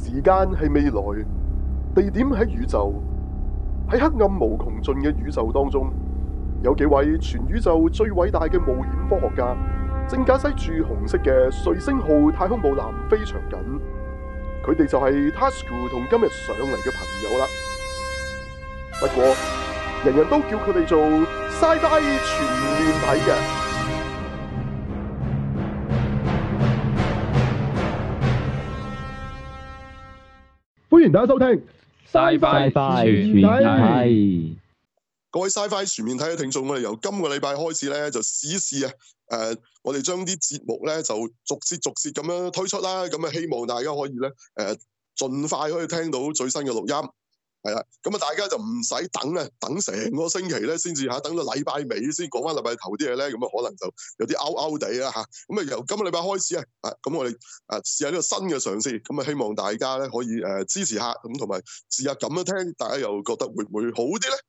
時間係未來，地點喺宇宙，喺黑暗無窮盡嘅宇宙當中，有幾位全宇宙最偉大嘅冒險科學家，正駕駛住紅色嘅瑞星號太空母艦飛翔緊。佢哋就係 Tasuku 同今日上嚟嘅朋友啦。不過，人人都叫佢哋做 Sci-Fi 全面睇嘅。歡迎大家收聽 Sci-Fi 全面睇。 各位 Sci-Fi 全面睇嘅聽眾，我哋由今個禮拜開始咧，就試一試啊！我哋將啲節目咧就逐節咁樣推出啦。咁啊，希望大家可以咧盡快可以聽到最新嘅錄音。係啦，咁啊，大家就唔使等啊，等成個星期咧先至等到禮拜尾先講翻禮拜頭啲嘢咧，咁啊可能就有啲拗地啦嚇。咁啊，由今個禮拜開始咁我哋試下呢個新嘅嘗試，咁啊希望大家咧可以支持下，咁同埋試下咁樣聽，大家又覺得會唔會好啲咧？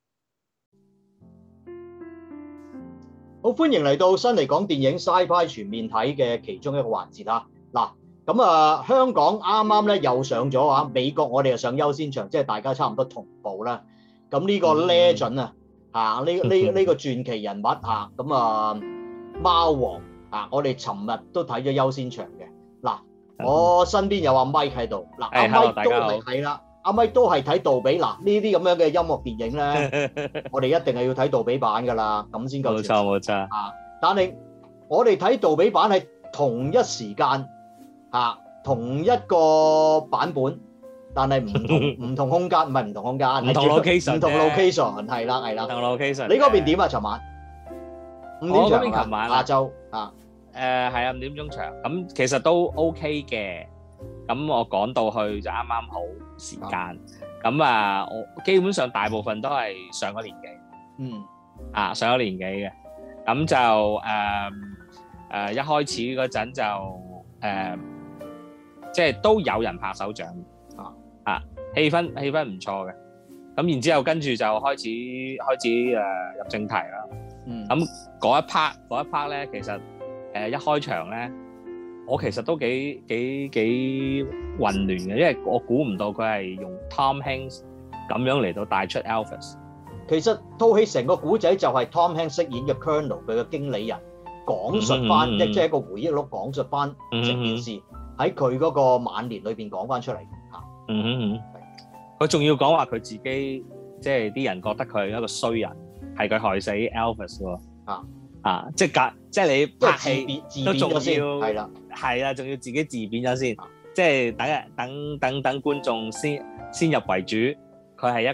好，歡迎嚟到新嚟講電影 Sci-Fi 全面睇嘅其中一個環節啦。嗱，咁啊，香港啱啱咧又上咗啊，美國我哋又上優先場，即係大家差唔多同步啦。咁呢個 Legend 呢個傳奇人物咁啊貓王我哋尋日都睇咗優先場嘅。嗱，我身邊有阿 Mike 喺度，嗱，阿 Mike 都係啦。阿咪都係睇杜比，嗱呢啲咁樣嘅音樂電影咧，我哋一定係要睇杜比版噶啦，咁先夠。冇錯。但係我哋睇杜比版係同一時間同一個版本，但係唔同空間，唔係唔同空間，唔同 location， 係啦。唔同 location。你嗰邊點啊？尋晚5點場。我嗰邊尋晚下晝係啊，5點鐘場，咁其實都 OK 嘅。咁我趕到去就啱啱好時間，咁我基本上大部分都係上咗年紀，上咗年紀嘅，咁就一開始嗰陣就即係都有人拍手掌，氣氛唔錯嘅，咁然之後跟住就開始入正題啦，咁嗰一 part 咧，其實一開場咧。我其實都幾混亂嘅，因為我估唔到佢係用 Tom Hanks 咁樣嚟到帶出 Elvis。 其實套戲成個古仔就係 Tom Hanks 飾演嘅 Colonel 佢嘅經理人講述翻，即係一個回憶錄講述翻成件事喺佢嗰個晚年裏邊講翻出嚟。 佢仲要講話佢自己，即係啲人覺得佢係一個衰人，係佢害死 Elvis 喎。即係你拍戲都仲要係啦，係啊，仲要自己自貶咗先，即係等觀眾先入為主，佢係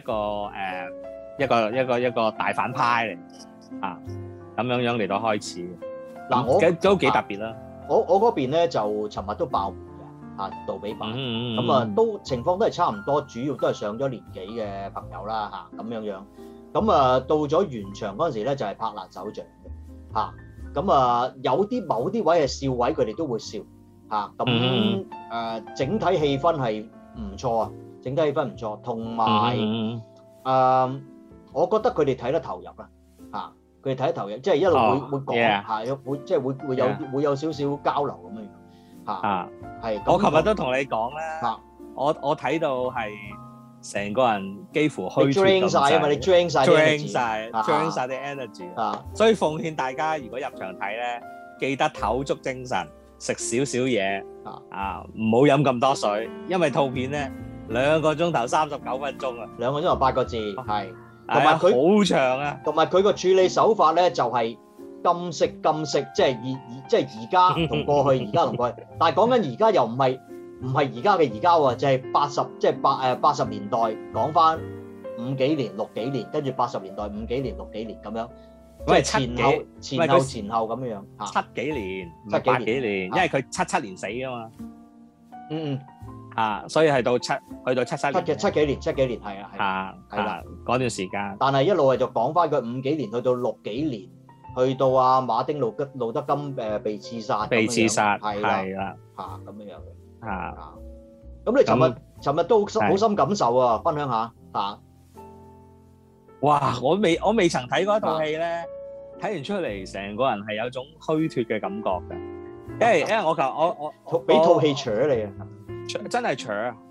一個大反派嚟咁樣嚟到開始。嗱，我都幾特別啦。 我嗰邊咧就尋日都爆滿嘅杜比版，咁都情況都係差唔多，主要都係上咗年紀嘅朋友啦咁樣。咁到咗完場嗰陣時咧，就係拍爛手掌。咁有啲某啲位係笑位，佢哋都會笑咁整體氣氛係唔錯啊，整體氣氛唔錯，同埋我覺得佢哋睇得投入啦佢哋睇得投入，即係一路會講會即係會有少少交流咁樣係。 我琴日都同你講啦，我睇到係成個人幾乎虛脱咁滯， 因為你 drain 晒啲 energy，所以奉勸大家如果入場睇咧，記得唞足精神，食少少嘢唔好飲咁多水，因為套片咧2個鐘頭39分鐘啊 ，2個鐘頭8個字係， 同埋佢好長啊， 同埋佢個處理手法咧就係金色，即係而家同過去，而家同過去，但係講緊而家又唔係而家嘅而家喎，就係80年代講翻5幾年6幾年，跟住80年代5幾年6幾年咁樣，即係前後咁樣 7幾年唔係8幾年，因為佢77年死啊嘛，所以係到77年 7幾年係啦嗰段時間， 但係一路係就講翻佢5幾年去到6幾年，去到馬丁路德金被刺殺係啦咁樣嘅。咁你尋日都好深感受啊，分享下哇！我未曾睇過一套戲咧，睇完出嚟成個人係有種虛脱嘅感覺嘅，因為我俾套戲扯你啊， 真係扯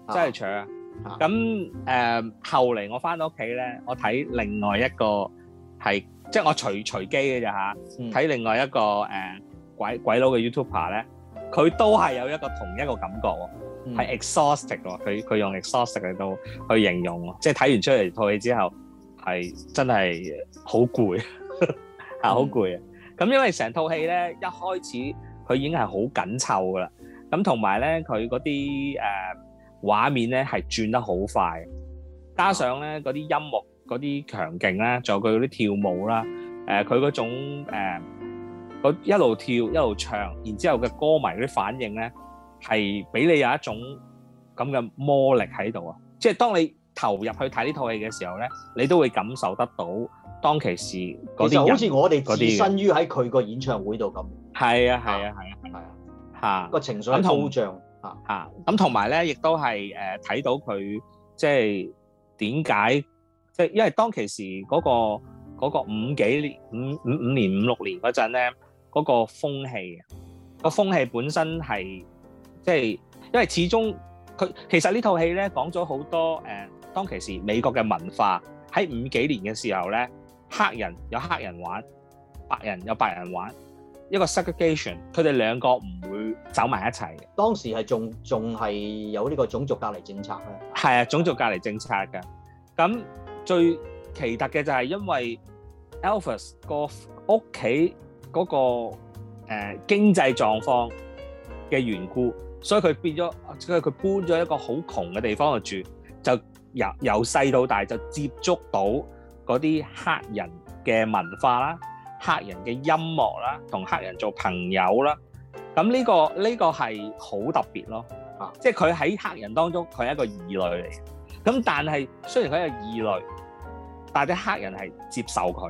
真係搶啊！咁後嚟我翻到屋企咧，我睇另外一個係即係我隨機嘅咋嚇，睇另外一個鬼佬嘅 YouTuber 咧，佢都係有一個同一個感覺喎，係 exhausted 喎，佢用 exhausted 嚟到去形容喎，即係睇完出嚟套戲之後係真係好攰啊，好攰啊！咁因為成套戲咧一開始佢已經係好緊湊噶啦，咁同埋咧佢嗰啲畫面咧係轉得好快，加上咧嗰啲音樂嗰啲強勁啦，仲有佢嗰啲跳舞啦，佢嗰種一路跳一路唱，然之後嘅歌迷嗰啲反應咧係俾你有一種咁嘅魔力喺度啊！即係當你投入去睇呢套戲嘅時候咧，你都會感受得到當其時嗰啲人， 其實好似我哋置身於喺佢個演唱會度咁。係啊嚇個情緒係高漲嚇。咁同埋咧，亦都係睇到佢即係點解即係因為當其時嗰個五年五六年嗰陣咧，嗰個風氣個風氣本身係即係因為始終佢其實呢套戲咧講咗好多當其時美國嘅文化喺50幾年嘅時候咧，黑人有黑人玩，白人有白人玩，一個 segregation， 佢哋兩個唔會走埋一齊嘅。當時係仲係有呢個種族隔離政策咧。係啊，種族隔離政策㗎。咁最奇特嘅就係因為 Elvis 個屋企嗰個經濟狀況嘅緣故，所以佢變咗，佢搬咗一個好窮嘅地方去住，就由細到大就接觸到嗰啲黑人嘅文化啦、黑人嘅音樂啦，同黑人做朋友啦。咁呢個係好特別咯。即係佢喺黑人當中，佢係一個異類嚟。咁但係雖然佢係異類，但係啲黑人係接受佢，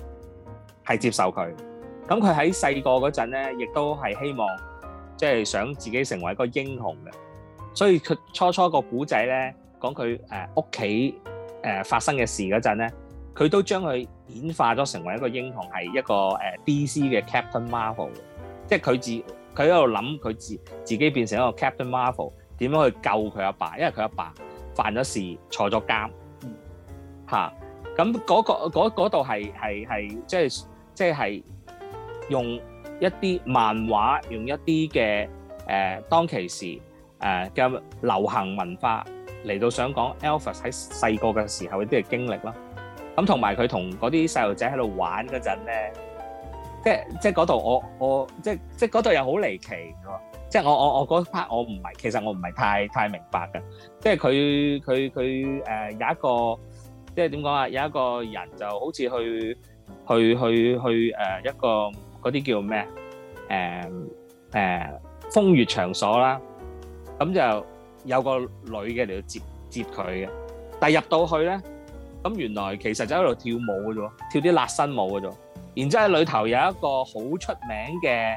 咁佢喺細個嗰陣咧，亦都係希望即係想自己成為一個英雄嘅。所以佢初個古仔咧，講佢屋企發生嘅事嗰陣咧，佢都將佢演化咗成為一個英雄，係一個DC 嘅 Captain Marvel。即係佢喺度諗佢自己變成一個 Captain Marvel， 點樣去救佢阿爸？因為佢阿爸犯咗事，坐咗監嚇。咁嗰度係即係用一啲漫畫，用一啲嘅當其時嘅流行文化嚟到想講 Elvis 喺細個嘅時候一啲嘅經歷啦。咁同埋佢同嗰啲細路仔喺度玩嗰陣咧，即係嗰度我即係嗰度又好離奇喎。即係我嗰 part 我唔係，其實我唔係太明白嘅。即係佢有一個，即係點講啊？有一個人就好似去一個嗰啲叫咩風月場所啦。咁就有個女嘅嚟到接佢嘅，但係入到去咧，咁原來其實就喺度跳舞嘅啫，跳啲辣身舞嘅啫。然之後喺裏頭有一個好出名嘅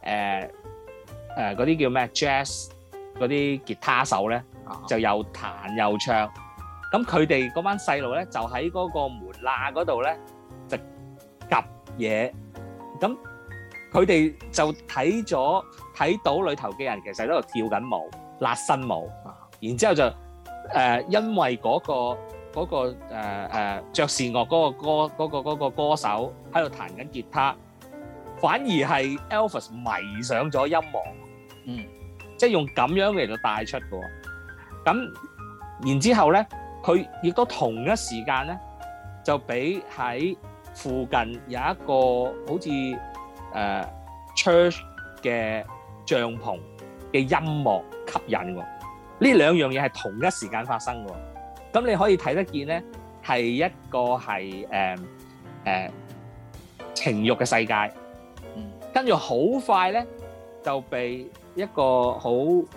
嗰啲叫咩 jazz 嗰啲吉他手咧，就又彈又唱。咁佢哋嗰班細路咧就喺嗰個門罅嗰度咧就夾嘢。咁佢哋就睇到裏頭嘅人其實喺度跳緊舞、辣身舞。然之後就因為嗰個爵士樂嗰個歌手喺度彈緊吉他，反而係 Elvis 迷上咗音樂。即係用咁樣嚟到帶出嘅喎。咁然之後咧，佢亦都同一時間咧，就俾喺附近有一個好似church 嘅帳篷嘅音樂吸引喎。呢兩樣嘢係同一時間發生嘅。咁你可以睇得見咧，係一個係情慾嘅世界。跟住好快咧，就被一個好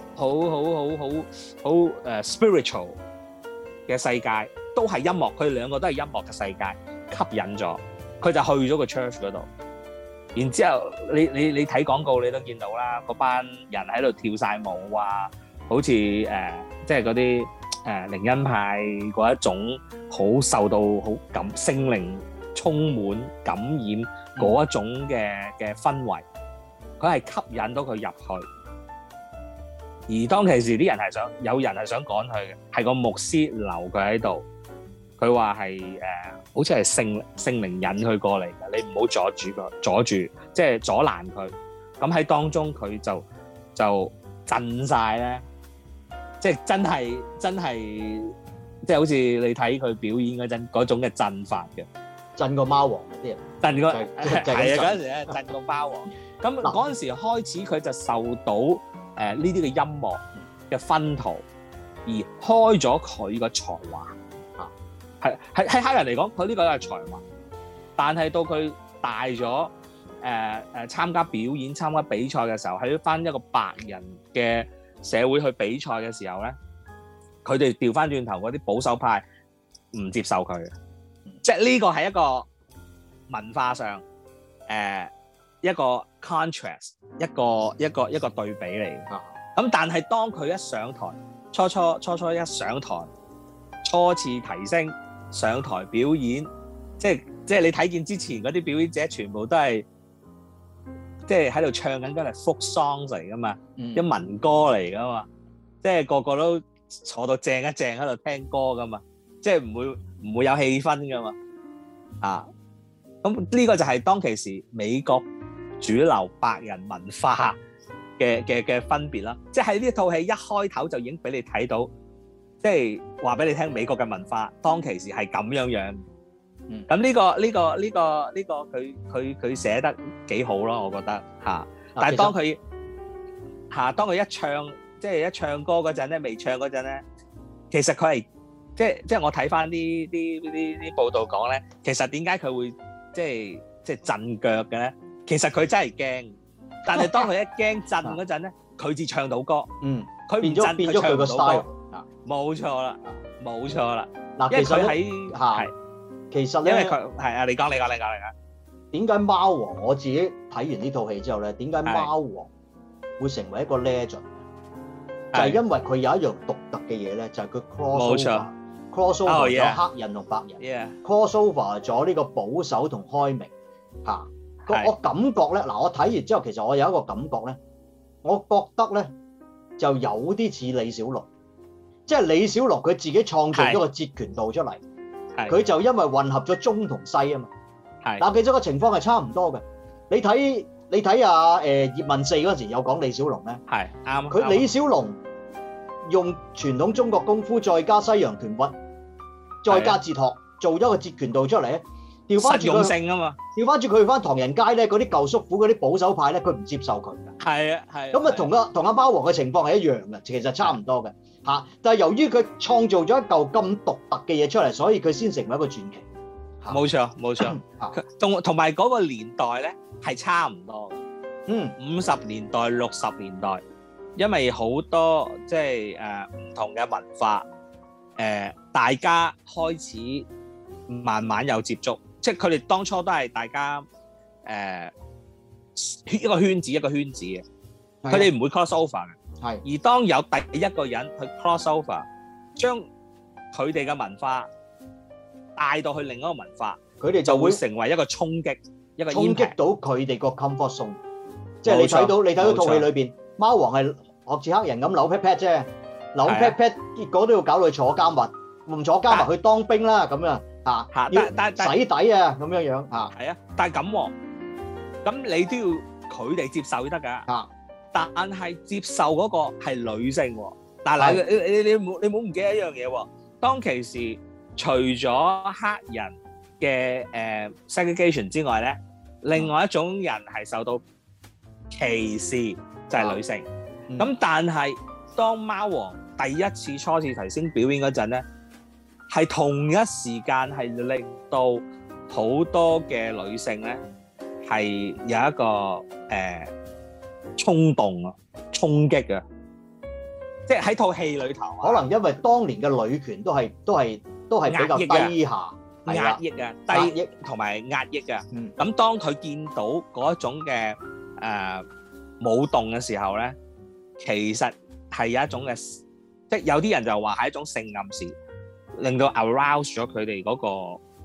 spiritual 嘅世界，都係音樂，佢哋兩個都係音樂嘅世界吸引咗，佢就去咗個 church 嗰度。然之後你睇廣告你都見到啦，嗰班人喺度跳晒舞啊，好似即係嗰啲靈恩派嗰一種好受到好聖靈充滿感染嗰一種嘅氛圍，佢係吸引到佢入去。 而當其時啲人有人係想趕佢嘅，係個牧師留佢喺度。佢話係好似係聖靈引佢過嚟嘅，你唔好阻住，即係阻攔佢。咁喺當中佢就震晒咧，即係真係，即係好似你睇佢表演嗰陣嗰種嘅震法嘅， 震個貓王嗰啲人， 震個係係啊嗰陣時咧震個貓王。咁嗰陣時開始佢就受到呢啲嘅音樂嘅薰陶，而開咗佢個才華。係喺黑人嚟講，佢呢個係才華，但係到佢大咗，參加表演、參加比賽嘅時候，喺翻一個白人嘅社會去比賽嘅時候咧，佢哋調翻轉頭嗰啲保守派唔接受佢嘅，即係呢個係一個文化上一個 contrast， 一個對比嚟嘅。咁但係當佢一上台，初初一上台，初次提升。上台表演，即係你睇見之前嗰啲表演者全部都係即係喺度唱緊嗰啲 folk songs 嚟噶嘛，啲民歌嚟噶嘛，即係個個都坐到正一正喺度聽歌噶嘛，即係唔會有氣氛噶嘛，咁呢個就係當其時美國主流白人文化嘅分別啦，即係喺呢套戲一開頭就已經俾你睇到。即係話俾你聽，美國嘅文化當其時係咁樣樣。咁呢個佢寫得幾好咯，我覺得嚇。但係當佢一唱，即係一唱歌嗰陣咧，未唱嗰陣咧，其實佢係即係我睇翻啲報道講咧，其實點解佢會即係震腳嘅咧？其實佢真係驚，但係當佢一驚震嗰陣咧，佢至唱到歌。佢唔震， 變咗佢個 style。 冇錯啦。 嗱， 因為佢喺其實咧， 因為佢係啊，你講。 點解貓王？我自己睇完呢套戲之後咧，點解貓王會成為一個 legend？就係因為佢有一樣獨特嘅嘢咧，就係佢 crossover 咗黑人同白人，crossover 咗呢個保守同開明嚇。我感覺咧，嗱，我睇完之後，其實我有一個感覺咧，我覺得咧就有啲似李小龍。即係李小龍佢自己創造咗個截拳道出嚟，佢就因為混合咗中同西啊嘛。但其實個情況係差唔多嘅。你睇阿葉問4嗰陣時有講李小龍咧， 係啱。 佢李小龍用傳統中國功夫再加西洋拳法，再加哲學，做咗個截拳道出嚟咧。調翻轉佢啊嘛，調翻轉佢去翻唐人街咧，嗰啲舊叔父嗰啲保守派咧，佢唔接受佢嘅。係。咁啊，同阿貓王嘅情況係一樣嘅，其實差唔多嘅。但係由於佢創造咗一嚿咁獨特嘅嘢出嚟，所以佢先成為一個傳奇。 冇錯。同埋嗰個年代咧係差唔多嘅。50年代、60年代，因為好多即係唔同嘅文化，大家開始慢慢有接觸，即係佢哋當初都係大家一個圈子嘅，佢哋唔會 cross over 嘅。而當有第一個人去 cross over，將佢哋嘅文化帶到去另一個文化，佢哋就會成為一個衝擊到佢哋個 comfort zone。即係你睇到套戲裏邊，貓王係學似黑人咁扭 pat pat 啫，扭 pat pat，結果都要搞到佢坐監或唔坐監或去當兵啦咁樣嚇，要洗底啊咁樣樣嚇。 係啊，但係咁你都要佢哋接受先得㗎嚇。但係接受嗰個係女性喎，但係你冇唔記得一樣嘢喎。當其時除咗黑人嘅segregation 之外咧，另外一種人係受到歧視，就係女性。咁但係當貓王第一次初次提升表演嗰陣咧，係同一時間係令到好多嘅女性咧係有一個衝動啊，衝擊啊，即係喺套戲裏頭， 可能因為當年嘅女權都係比較低下， 壓抑啊，低抑同埋壓抑啊。咁當佢見到嗰一種嘅舞動嘅時候咧，其實係有一種嘅，即係有啲人就話係一種性暗示，令到 arouse 咗佢哋嗰個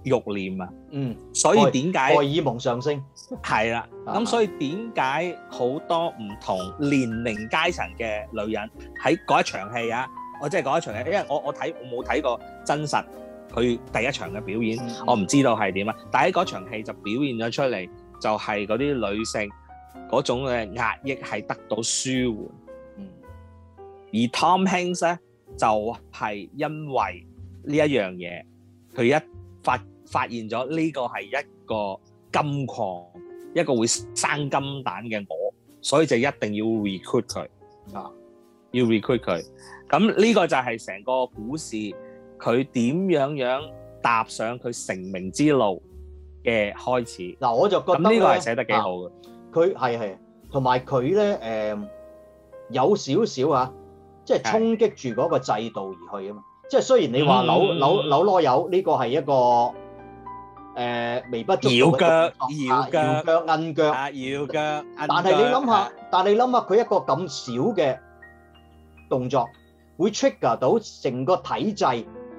慾念啊， 嗯， 所以點解荷爾蒙上升？ 係啦？咁所以點解好多唔同年齡階層嘅女人喺嗰一場戲啊？我即係嗰一場戲，因為我冇睇過真實佢第一場嘅表演，我唔知道係點啊。但喺嗰場戲就表現咗出嚟，就係嗰啲女性嗰種嘅壓抑係得到舒緩。而 Tom Hanks 咧就係因為呢一樣嘢，佢一發現咗呢個係一個金礦，一個會生金蛋嘅我，所以就一定要 recruit 佢啊，要 recruit 佢。咁呢個就係成個故事，佢點樣踏上佢成名之路嘅開始。 嗱，我就覺得咁呢個係寫得幾好嘅。 佢係同埋佢咧有少少啊，即係衝擊住嗰個制度而去啊嘛。即係雖然你話扭囉柚呢個係一個微不足道嘅搖腳摁腳，但係你諗下佢一個咁少嘅動作，會 trigger 到成個體制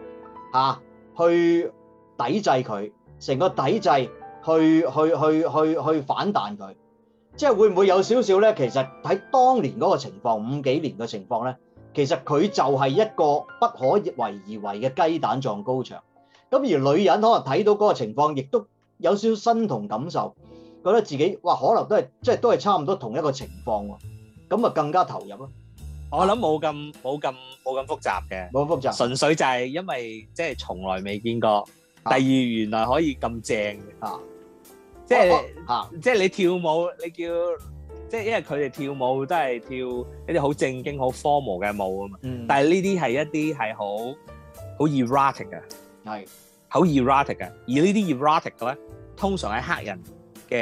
去抵制佢，成個體制去反彈佢，即係會唔會有少少咧？其實喺當年嗰個情況，50幾年嘅情況咧，其實佢就係一個不可為而為嘅雞蛋撞高牆。咁而女人可能睇到嗰個情況，亦都有少少身同感受，覺得自己哇，可能都係差唔多同一個情況喎，咁啊更加投入咯。 我諗冇咁複雜嘅， 冇複雜， 純粹就係因為即係從來未見過。第二原來可以咁正嘅，即係你跳舞，你叫即係因為佢哋跳舞都係跳一啲好正經、好 formal 嘅舞啊嘛。但係呢啲係一啲係好 erotic 嘅，係好 erotic 嘅。而呢啲 erotic 嘅咧，通常喺黑人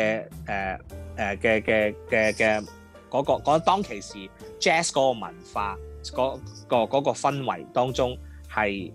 嘅嗰當其時 jazz 嗰個文化嗰個氛圍當中係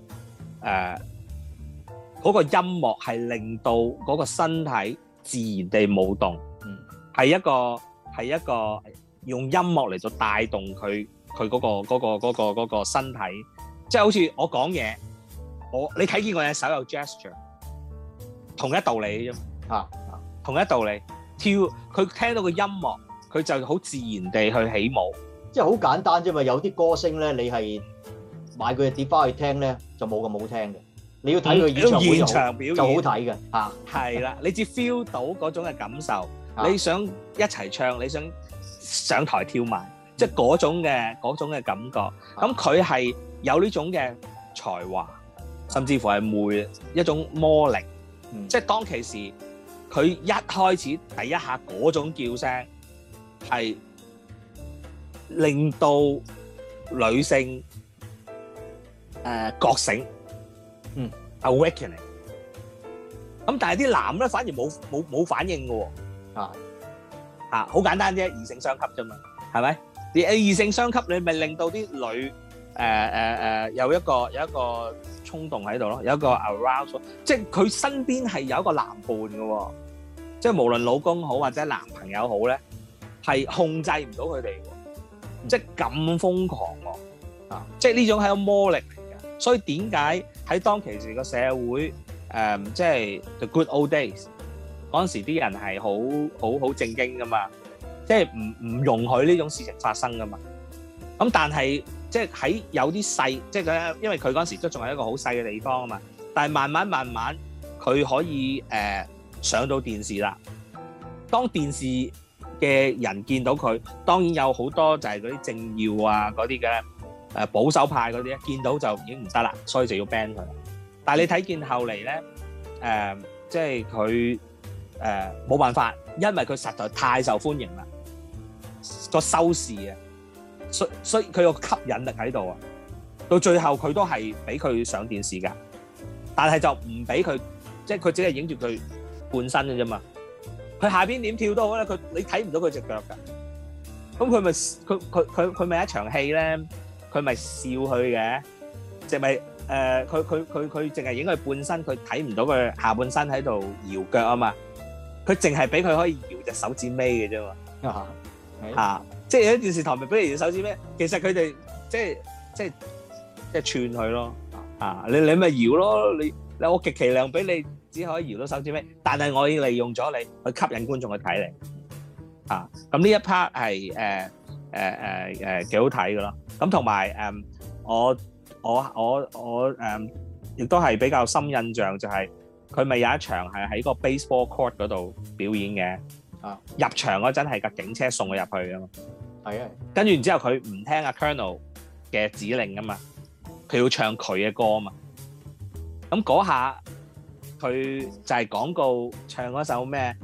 嗰個音樂係令到嗰個身體自然地舞動，係一個用音樂嚟到帶動佢嗰個身體，即係好似我講嘢，你睇見我隻手有 gesture， 同一道理啫嘛，同一道理，跳佢聽到個音樂，佢就好自然地去起舞， 即係好簡單啫嘛。有啲歌星咧，你係買佢嘅碟翻去聽咧，就冇咁好聽嘅。你要睇佢現場表演就好睇嘅， 係啦，你只 feel 到嗰種嘅感受，你想一齊唱，你想上台跳埋，即係嗰種嘅感覺。咁佢係有呢種嘅才華，甚至乎係一種魔力。即係當其時，佢一開始第一下嗰種叫聲，係令到女性覺醒。awakening， 咁但係啲男咧反而冇反應嘅喎，好簡單啫，異性相吸啫嘛，係咪？你異性相吸，你咪令到啲女有一個衝動喺度咯，有一個 arousal， 即係佢身邊係有一個男伴嘅喎，即係無論老公好或者男朋友好咧，係控制唔到佢哋喎，即係咁瘋狂喎，即係呢種係個魔力。所以點解喺當其時個社會即係 the good old days 嗰陣時啲人係好正經噶嘛，即係唔容許呢種事情發生噶嘛。咁但係即係喺有啲細，即係佢因為佢嗰陣時都仲係一個好細嘅地方啊嘛。但係慢慢佢可以上到電視啦。當電視嘅人見到佢，當然有好多就係嗰啲政要啊嗰啲嘅。保守派嗰啲咧，見到就已經唔得啦，所以就要 ban 佢。但係你睇見後嚟咧，即係佢冇辦法，因為佢實在太受歡迎啦，個收視啊，所以佢有吸引力喺度啊。到最後佢都係俾佢上電視㗎，但係就唔俾佢，即係佢只係影住佢半身嘅啫嘛。佢下邊點跳都好咧，你睇唔到佢隻腳㗎。咁佢咪一場戲咧？佢咪笑佢嘅，即係咪佢淨係影佢半身，佢睇唔到佢下半身喺度搖腳啊嘛。佢淨係俾佢可以搖隻手指尾嘅啫嘛。即係有啲電視台咪俾你搖手指尾，其實佢哋即係串佢咯。你咪搖咯，我極其量俾你只可以搖到手指尾，但係我已經利用咗你去吸引觀眾去睇你啊。咁呢一 part 係幾好睇嘅咯。咁同埋我亦都係比較深印象，就係佢咪有一場係喺個 baseball court 嗰度表演嘅。入場嗰陣係架警車送佢入去㗎嘛。 係啊。 跟住然之後佢唔聽阿 Colonel 嘅指令啊嘛，佢要唱佢嘅歌啊嘛。咁嗰下佢就係廣告唱嗰首咩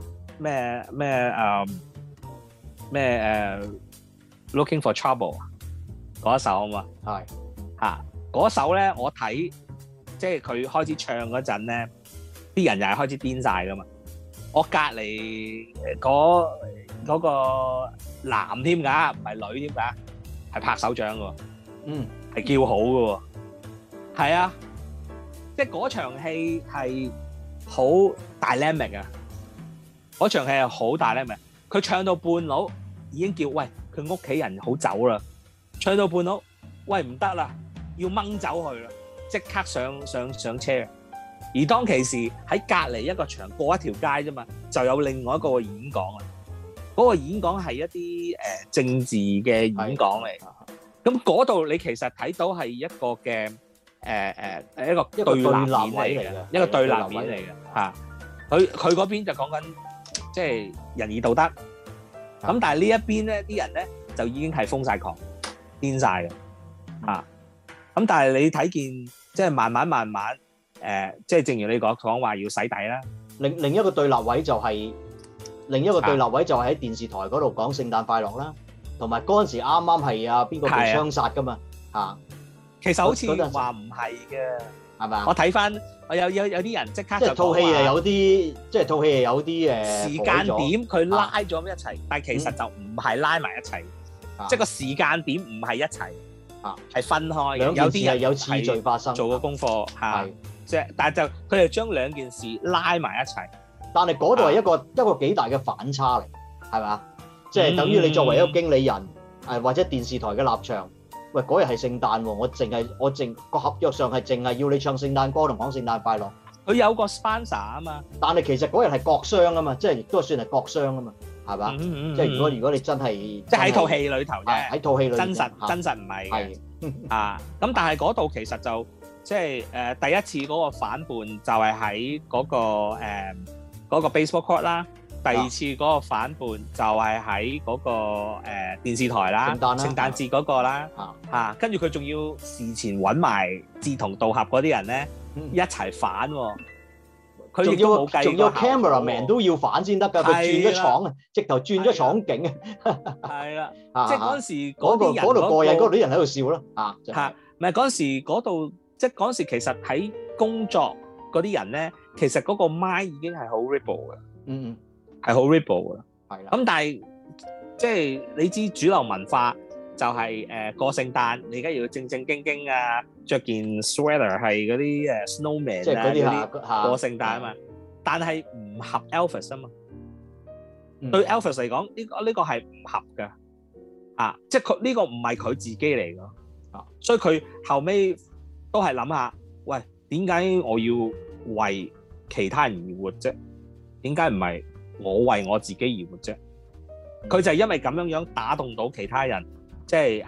Looking for Trouble 嗰一首啊嘛。 係嚇嗰首咧，我睇即係佢開始唱嗰陣咧，啲人又係開始癲晒噶嘛。我隔離嗰個男添㗎，唔係女添㗎，係拍手掌㗎，係叫好㗎喎，係啊，即係嗰場戲係好 dynamic 啊，嗰場戲係好 dynamic，佢唱到半路已經叫喂佢屋企人好走啦，唱到半路喂唔得啦，要掹走佢啦，即刻上車。而當其時喺隔離一個場過一條街啫嘛，就有另外一個演講啊。嗰個演講係一啲政治嘅演講嚟，咁嗰度你其實睇到係一個嘅一個對立面嚟嘅，一個對立面嚟嘅嚇。佢嗰邊就講緊即係仁義道德，咁但係呢一邊咧啲人咧就已經係瘋晒狂、癲晒嘅嚇。咁但係你睇見即係慢慢。即係正如你講話要洗底啦。 另一個對立位就係喺電視台嗰度講聖誕快樂啦，同埋嗰陣時啱啱係邊個被槍殺噶嘛嚇。 其實好似話唔係嘅， 係咪啊？ 我睇翻，我有啲人即刻就即係套戲係有啲，即係套戲係有啲時間點佢拉咗一齊，但係其實就唔係拉埋一齊，即係個時間點唔係一齊係分開嘅。有啲係有次序發生， 做個功課嚇。即係，但係就佢哋將兩件事拉埋一齊， 但係嗰度係一個幾大嘅反差嚟，係咪？即係等於你作為一個經理人，或者電視台嘅立場，喂嗰日係聖誕喎，我淨個合約上係淨係要你唱聖誕歌同講聖誕快樂。 佢有個 sponsor 啊嘛， 但係其實嗰日係各商啊嘛，即係亦都算係各商啊嘛，係嘛？即係如果你真係即係喺套戲裏頭啫， 喺套戲裏真實唔係嘅啊。咁但係嗰度其實就。即係第一次嗰個反叛就係喺嗰個 baseball court 啦，第二次嗰個反叛就係喺嗰個電視台啦，聖誕節嗰個啦嚇，跟住佢仲要事前揾埋志同道合嗰啲人咧一齊反喎，佢亦都冇計過， 仲要 cameraman 都要反先得㗎，佢轉咗廠啊，直頭轉咗廠景啊， 係啦，即係嗰陣時嗰度過癮，嗰度啲人喺度笑咯嚇，唔係嗰陣時嗰度。即係嗰時其實喺工作嗰啲人咧，其實嗰個 mind 已經係好 rebel 嘅，係好 rebel 嘅，係啦。咁但係即係你知主流文化就係過聖誕，你而家要正正經經啊，着件 sweater 係嗰啲snowman 即係嗰啲過聖誕啊嘛。但係唔合 Elvis 啊嘛，對 Elvis 嚟講呢個係唔合嘅啊，即係佢呢個唔係佢自己嚟㗎啊，所以佢後尾。都係諗下，喂，點解我要為其他人而活啫？點解唔係我為我自己而活啫？佢就係因為咁樣打動到其他人，即係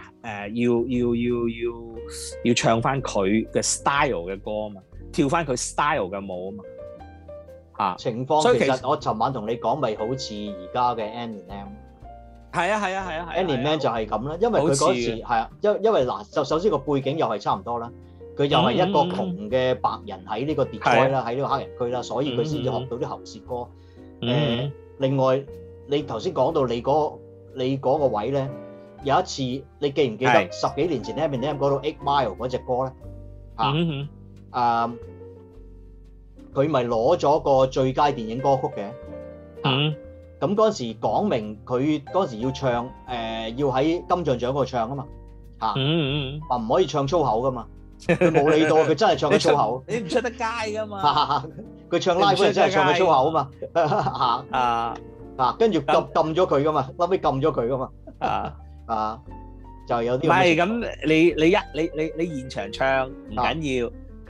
要唱翻佢嘅 style 嘅歌啊嘛，跳翻佢 style 嘅舞啊嘛，嚇情況。其實我尋晚同你講，咪好似而家嘅 Eminem。係啊 Eminem 就係咁啦，因為佢嗰時係啊，因為嗱，就首先個背景又係差唔多啦。佢又係一個窮嘅白人喺呢個跌災啦，喺呢個黑人區啦，所以佢先至學到啲喉舌歌。另外你頭先講到你嗰個位咧，有一次你記唔記得10幾年前 Eminem 嗰度 8 Mile 嗰隻歌咧？佢咪攞咗個最佳電影歌曲嘅。咁嗰陣時講明佢嗰陣時要唱要喺金像獎嗰度唱啊嘛。話唔可以唱粗口噶嘛。佢冇理到，佢真係唱咗粗口。 你唔出得街噶嘛？ 佢唱 live 嗰陣真係唱咗粗口啊嘛！跟住撳咗佢噶嘛，後尾撳咗佢噶嘛。就有啲唔係咁，你現場唱唔緊要，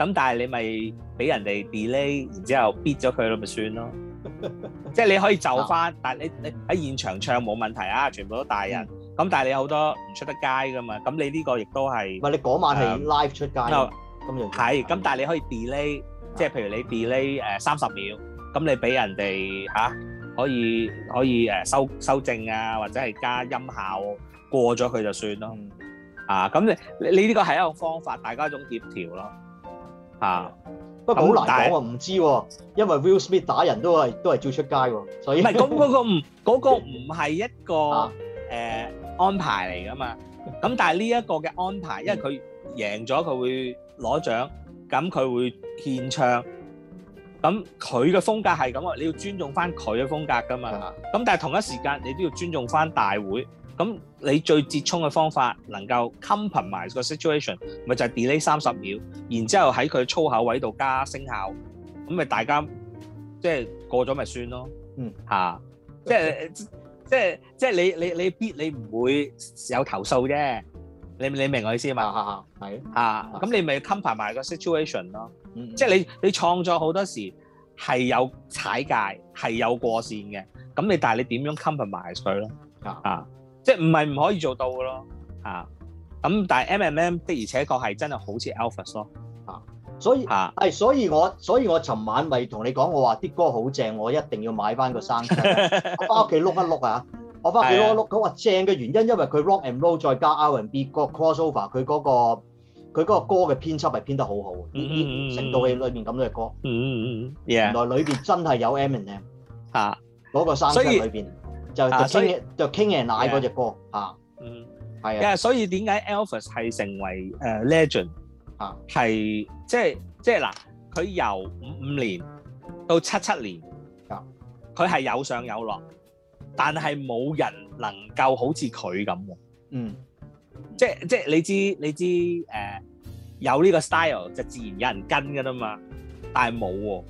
咁但係你咪俾人哋 delay，然之後 beat 咗佢咯，咪算咯。即係你可以就翻，但係你喺現場唱冇問題啊，全部都大人。咁但係你有好多唔出得街噶嘛，咁你呢個亦都係。 唔係你嗰晚係 live 出街，咁就係。咁但係你可以 delay，即係譬如你 delay 30秒，咁你俾人哋可以修正啊，或者係加音效過咗佢就算咯。咁你呢個係一個方法，大家一種協調咯。 不過好難講喎，唔知喎，因為 Will Smith 打人都係照出街喎，所以唔係嗰個唔係一個安排嚟噶嘛。咁但係呢一個嘅安排，因為佢贏咗佢會攞獎，咁佢會獻唱，咁佢嘅風格係咁啊，你要尊重翻佢嘅風格噶嘛。咁但係同一時間你都要尊重翻大會。咁你最折衷嘅方法能夠 compromise 個 situation， 咪就係 delay 30秒，然之後喺佢粗口位度加聲效，咁咪大家即係過咗咪算咯。即係你 beat 你唔會有投訴啫，你明我意思嘛？係咁你咪 compromise 個 situation 咯。即係你創作好多時係有踩界係有過線嘅，咁你但係你點樣 compromise 佢咯？即係唔係唔可以做到嘅咯，咁但係 M&M 的而且確係真係好似 Elvis 咯， 所以我尋晚咪同你講，我話啲歌好正，我一定要買翻個soundtrack，我翻屋企碌一碌啊，我翻屋企碌一碌，佢話正嘅原因，因為佢 rock and roll 再加 R&B 個 crossover，佢嗰個歌嘅編輯係編得好好，成套戲裏面咁嘅歌，原來裏邊真係有 M&M 嗰個 soundtrack 裏邊。就 King and I 嗰隻歌係啊， 所以點解 Elvis 係成為legend 係即係嗱，佢由55年到77年，佢係有上有落，但係冇人能夠好似佢咁喎。即係你知有呢個 style 就自然有人跟㗎啦嘛，但係冇喎，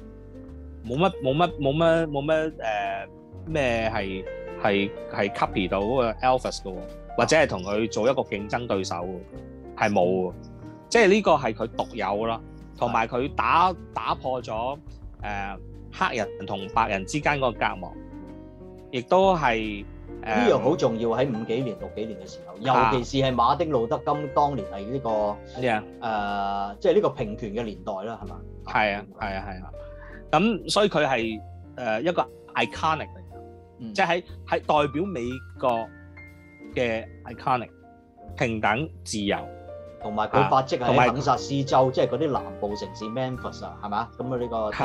冇乜咩係 copy 到嗰個 Elvis 嘅喎，或者係同佢做一個競爭對手喎，係冇喎。即係呢個係佢獨有啦，同埋佢打破咗黑人同白人之間個隔膜，亦都係呢樣好重要喺50幾年、60幾年嘅時候，尤其是係馬丁路德金當年係呢個即係呢個平權嘅年代啦，係嘛？係啊。咁所以佢係一個 iconic 嚟。即係代表美國嘅 iconic 平等自由， 同埋佢發跡喺肯薩斯州，即係嗰啲南部城市 Memphis 啊，係嘛？咁呢個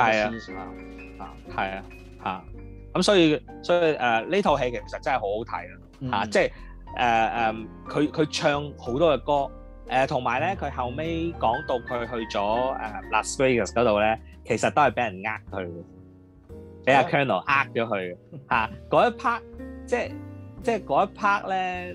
咁所以呢套戲其實真係好好睇啦，即係佢唱好多嘅歌，同埋咧佢後尾講到佢去咗Las Vegas 嗰度咧，其實都係俾人呃佢嘅。俾阿 Colonel 呃咗佢嗰一 part，即係嗰一 part 咧，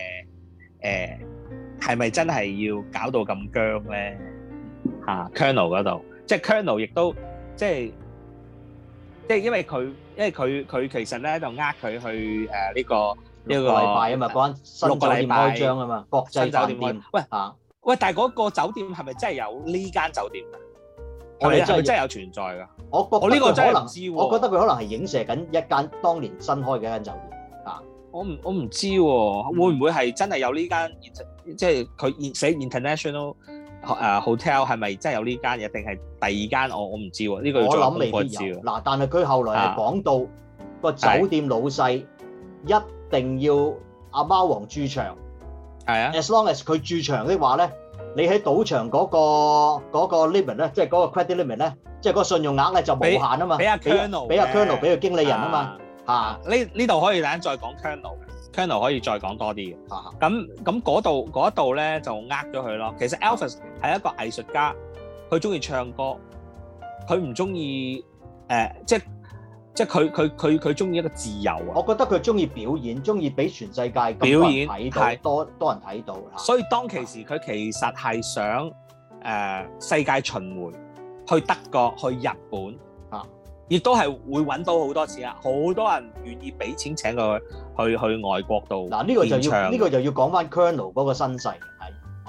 係咪真係要搞到咁僵咧？Colonel 嗰度，即係 Colonel 亦都即係因為佢其實咧就呃佢去呢個 6個禮拜啊嘛，嗰間新酒店開張啊嘛，國際酒店。 喂，但係嗰個酒店係咪真係有呢間酒店？係咪真係有存在㗎？ 我呢個真係唔知喎。我覺得佢可能係影射緊一間當年新開嘅一間酒店我唔知喎，會唔會係真係有呢間？即係佢寫 international hotel 係咪真係有呢間嘢？定係第二間？我唔知喎。呢個要做功課知喎。 嗱，但係佢後來係講到個酒店老細一定要阿貓王駐場。 係啊。 As long as 佢駐場的話咧。你喺賭場嗰個 limit 咧，即係嗰個 credit limit 咧，即係嗰個信用額咧就無限啊嘛。俾阿 Colonel，俾佢經理人啊嘛。 呢度可以等陣再講 Colonel 可以再講多啲嘅。咁嗰度咧就呃咗佢咯。其實 Elvis 係一個藝術家，佢中意唱歌，佢唔中意即係佢中意一個自由啊！ 我覺得佢中意表演，中意俾全世界咁多人睇到，多人睇到。 所以當其時佢其實係想世界巡迴，去德國、去日本亦都係會揾到好多錢啊！好多人願意俾錢請佢去外國度。 嗱，呢個就要講翻 Colonel 嗰個身世係。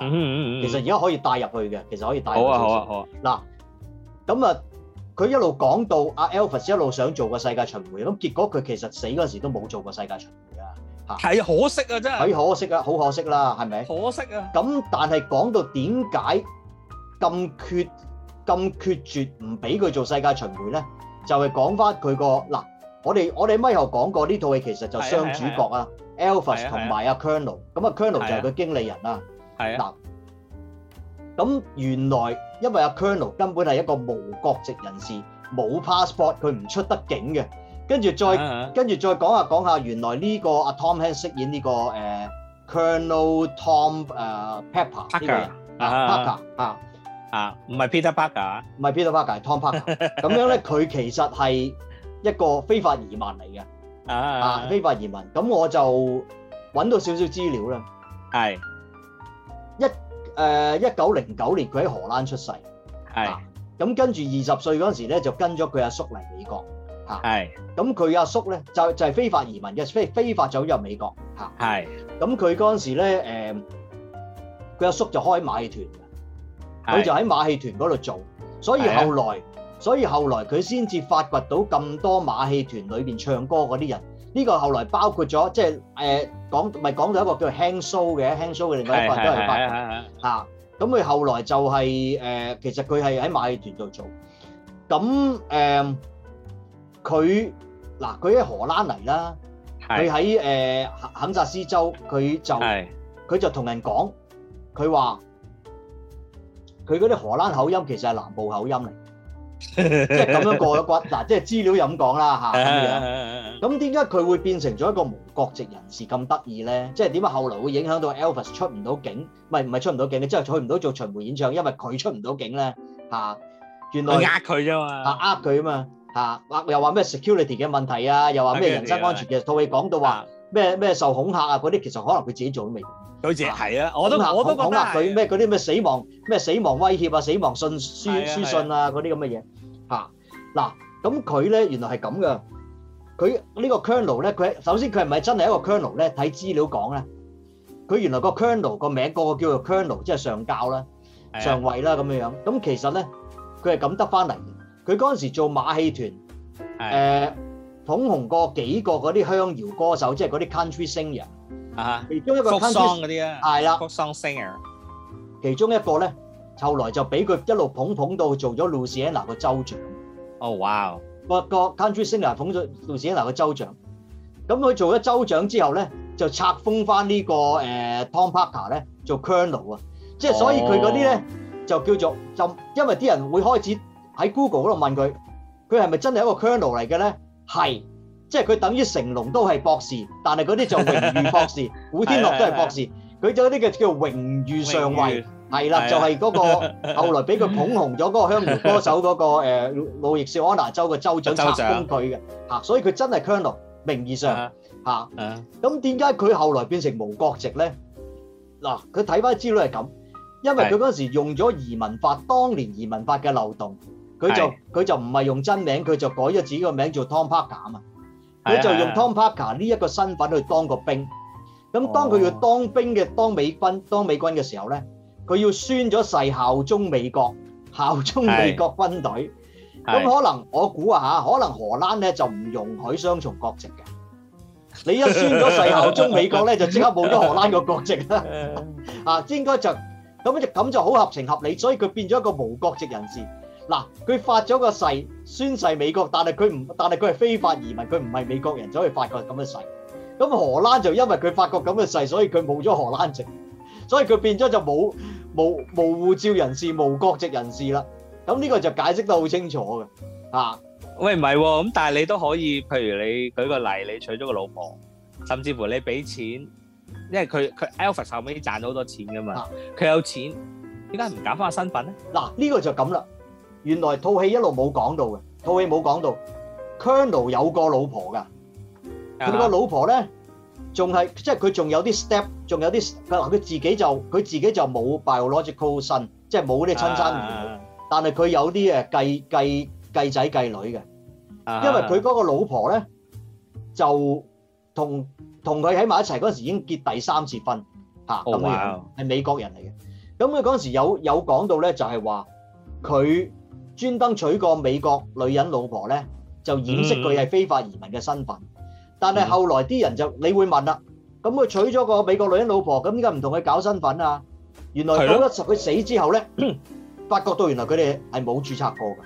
其實而家可以帶入去嘅，其實可以帶入去。 好啊。 嗱，咁啊，佢一路講到阿 Elvis 一路想做個世界巡迴，咁結果佢其實死嗰陣時都冇做過世界巡迴啊！ 係可惜啊，真係。 係可惜啊，好可惜啦，係咪？ 可惜啊！ 咁但係講到點解咁決絕唔俾佢做世界巡迴咧？就係講翻佢個嗱，我哋咪後講過呢套戲其實就雙主角啊 ，Elvis 同埋阿 Colonel， 咁啊 Colonel 就係佢經理人啦。 係啊。 嗱，咁原來因為阿 Colonel 根本係一個無國籍人士，冇 passport， 佢唔出得境嘅。跟住再講下，原來呢個阿 Tom Hanks 飾演呢個Colonel Tom Pepper 呢個人Parker 唔係 Peter Parker， 唔係 Peter Parker，係 Tom Parker。咁樣咧，佢其實係一個非法移民嚟嘅，非法移民。咁我就揾到少少資料啦。 係 1909年佢喺荷蘭出世， 係咁跟住20歲嗰陣時咧就跟咗佢阿叔嚟美國。 係， 咁佢阿叔咧就係非法移民嘅，非法走入美國嚇。係，咁佢嗰陣時咧佢阿叔就開馬戲團，佢就喺馬戲團嗰度做，所以後來佢先至發掘到咁多馬戲團裏邊唱歌嗰啲人。呢個後來包括咗即係講到一個叫 Hank Shaw 嘅 另外一個人都係發掘嚇。咁佢後來就係其實佢係喺馬戲團度做，咁佢喺荷蘭嚟啦，佢喺肯薩斯州，佢就同人講，佢話佢嗰啲荷蘭口音其實係南部口音嚟，即係咁樣過咗骨。嗱，即係資料又咁講啦嚇咁樣。咁點解佢會變成咗一個無國籍人士咁得意咧？即係點解後來會影響到 Elvis 出唔到境？唔係出唔到境嘅，即係去唔到做巡迴演唱，因為佢出唔到境咧嚇。原來呃佢啫嘛， 呃佢啊嘛。又話咩 security 嘅問題啊，又話咩人身安全嘅，套戲講到話咩受恐嚇啊嗰啲，其實可能佢自己做都未。 佢自己係啊，我都覺得恐嚇佢咩嗰啲咩死亡威脅啊、死亡書信啊嗰啲咁嘅嘢嚇。嗱，咁佢咧原來係咁嘅，佢呢個 Colonel 咧，佢首先佢係咪真係一個 Colonel 咧？睇資料講咧，佢原來個 Colonel 個名個叫做 Colonel， 即係上校啦、上尉啦咁樣樣。咁其實咧，佢係咁得翻嚟。佢嗰陣時做馬戲團，捧紅過幾個嗰啲鄉謠歌手，即係嗰啲 country singer。其中一個 country 嗰啲啊， 係啦 folk song singer。 其中一個咧，後來就俾佢一路捧到做咗 Louisiana 個州長。 哦，哇！ 個 country singer 捧咗 Louisiana 個州長。咁佢做咗州長之後咧，就冊封翻呢個Tom Parker 咧做 Colonel 啊。即係所以佢嗰啲咧就叫做因為啲人會開始喺 Google 嗰度問佢係咪真係一個 Colonel 嚟嘅咧？係，即係佢等於成龍都係博士，但係嗰啲就榮譽博士，古天樂都係博士，佢就嗰啲叫榮譽上尉，係啦，就係嗰個後來俾佢捧紅咗嗰個鄉謠歌手嗰個路易斯安那州嘅州長冊封佢嘅嚇，所以佢真係 Colonel 名義上嚇。咁點解佢後來變成無國籍咧？嗱，佢睇翻資料係咁，因為佢嗰陣時用咗移民法，當年移民法嘅漏洞。佢就唔係用真名，佢就改咗自己個名做 Tom Parker 啊嘛。佢就用 Tom Parker 呢一個身份去當個兵。咁當佢要當兵嘅當美軍嘅時候咧，佢要宣咗誓效忠美國，效忠美國軍隊。咁可能我估啊嚇，可能荷蘭咧就唔容許雙重國籍嘅。你一宣咗誓效忠美國咧，就即刻冇咗荷蘭個國籍啦。應該就咁就好合情合理，所以佢變咗一個無國籍人士。嗱，佢發咗個誓宣誓美國，但係佢係非法移民，佢唔係美國人，所以發個咁嘅誓。咁荷蘭就因為佢發個咁嘅誓，所以佢冇咗荷蘭籍，所以佢變咗就冇護照人士、無國籍人士啦。咁呢個就解釋得好清楚嘅。 喂，唔係喎，咁但係你都可以，譬如你舉個例，你娶咗個老婆，甚至乎你俾錢，因為佢 Elvis 後尾賺咗好多錢噶嘛，佢有錢，點解唔揀翻個身份咧？ 嗱，呢個就咁啦。原來套戲一路冇講到嘅，套戲冇講到 Colonel 有個老婆㗎，佢個老婆咧仲係即係佢仲有啲 step， 仲有啲佢自己就冇 biological son， 即係冇啲親生兒女，但係佢有啲繼仔繼女嘅，因為佢嗰個老婆咧就同佢喺埋一齊嗰陣時已經結第3次婚嚇咁樣，係美國人嚟嘅。 咁佢嗰陣時有講到咧，就係話佢專登娶個美國女人老婆咧，就掩飾佢係非法移民嘅身份。但係後來啲人就你會問啦，咁佢娶咗個美國女人老婆，咁點解唔同佢搞身份啊？原來到咗佢死之後咧，發覺到原來佢哋係冇註冊過㗎，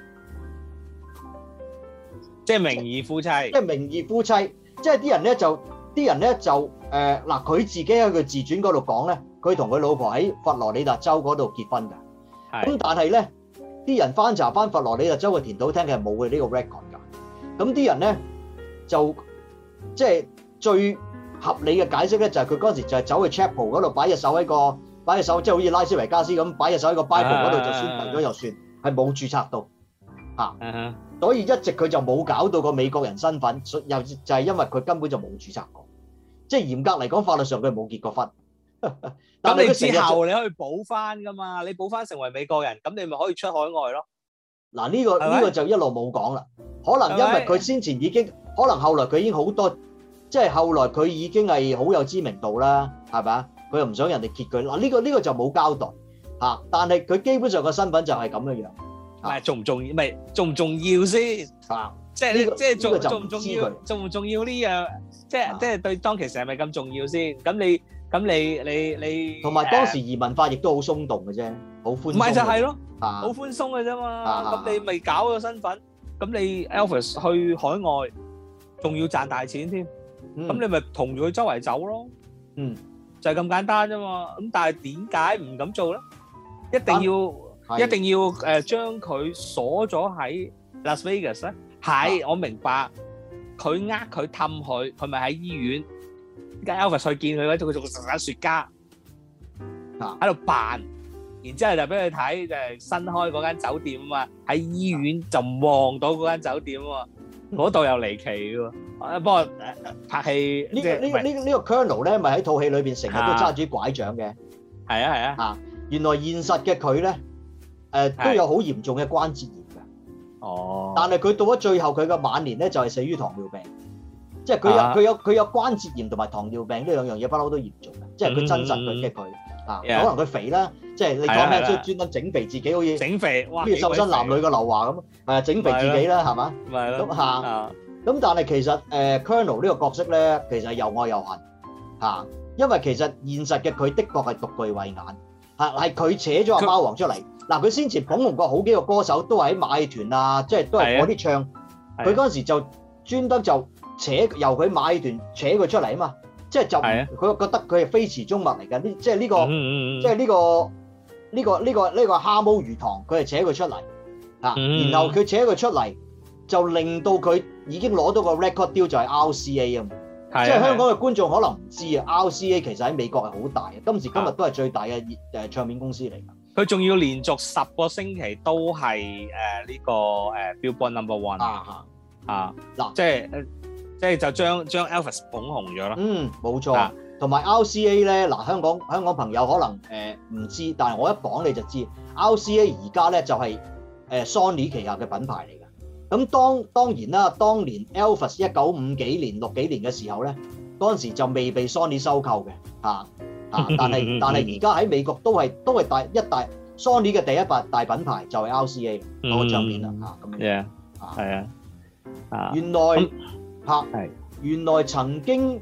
即係名義夫妻。 即係名義夫妻，即係啲人咧就嗱，佢自己喺佢自傳嗰度講咧，佢同佢老婆喺佛羅里達州嗰度結婚㗎。咁但係咧，啲人翻查翻佛羅里達州嘅田土廳嘅冇佢呢個 record 㗎。咁啲人咧就即係最合理嘅解釋咧，就係佢嗰陣時就係走去 chapel 嗰度擺隻手，即係好似拉斯維加斯咁擺隻手喺個 Bible 嗰度就宣誓咗就算，係冇註冊到嚇。所以一直佢就冇搞到個美國人身份，又就係因為佢根本就冇註冊過。即係嚴格嚟講，法律上佢冇結過婚。 咁你之後你可以補翻噶嘛？你補翻成為美國人，咁你咪可以出海外咯。 嗱呢個就一路冇講啦。可能因為佢先前已經，可能後來佢已經好多，即係後來佢已經係好有知名度啦，係咪啊？佢又唔想人哋揭佢。嗱呢個就冇交代嚇，但係佢基本上個身份就係咁嘅樣。 唔係重唔重要？唔係重唔重要先啊？即係重唔重要？重唔重要呢樣？即係對當其時係咪咁重要先？咁你同埋當時移民法亦都好鬆動嘅啫，好寬鬆。唔係就係咯，好寬鬆嘅啫嘛。咁你咪搞個身份，咁你 Elvis 去海外仲要賺大錢添，咁你咪同住佢周圍走咯。就係咁簡單啫嘛。咁但係點解唔咁做咧？一定要將佢鎖咗喺 Las Vegas 咧？係我明白，佢佢氹佢咪喺醫院。而家 Elvis 去見佢嗰陣，佢仲食緊雪茄，喺度扮，然之後就俾佢睇，就係新開嗰間酒店啊嘛，喺醫院就望到嗰間酒店啊嘛，嗰度又離奇喎。不過拍戲呢個 Colonel 咧，咪喺套戲裏邊成日都揸住拐杖嘅。係啊，原來現實嘅佢咧，都有好嚴重嘅關節炎㗎。哦，但係佢到咗最後，佢嘅晚年咧就係死於糖尿病。即係佢有關節炎同埋糖尿病呢兩樣嘢不嬲都嚴重嘅，即係佢真實嘅佢可能佢肥啦，即係你講咩即係專登整肥自己，好似整肥，哇！瘦身男女嘅劉華咁，整肥自己啦，係嘛？咁但係其實Colonel 呢個角色咧，其實又愛又恨嚇，因為其實現實嘅佢的確係獨具慧眼，係佢扯咗阿貓王出嚟。嗱，佢先前捧紅過好幾個歌手，都係喺馬戲團啊，即係都係嗰啲唱。佢嗰陣時就專登就由佢馬戲團扯佢出嚟啊嘛，即係就佢覺得佢係非池中物嚟嘅，即係呢個即係呢個蝦毛魚塘，佢係扯佢出嚟嚇，然後佢扯佢出嚟就令到佢已經攞到個 record deal 就係 RCA 啊嘛。即係香港嘅觀眾可能唔知啊 ，RCA 其實喺美國係好大嘅，今時今日都係最大嘅唱片公司嚟㗎。佢仲要連續10個星期都係呢個Billboard Number One 嗱，即係就將 Elvis 捧紅咗啦。冇錯。同埋 RCA 咧，嗱香港朋友可能唔知，但係我一講你就知 RCA 而家咧就係Sony 旗下嘅品牌嚟㗎。咁當然啦，當年 Elvis 1950幾年60幾年嘅時候咧，嗰陣時就未被 Sony 收購嘅但係而家喺美國都係大 Sony 嘅第一大品牌就係 RCA 嗰個唱片啦咁樣。原來曾經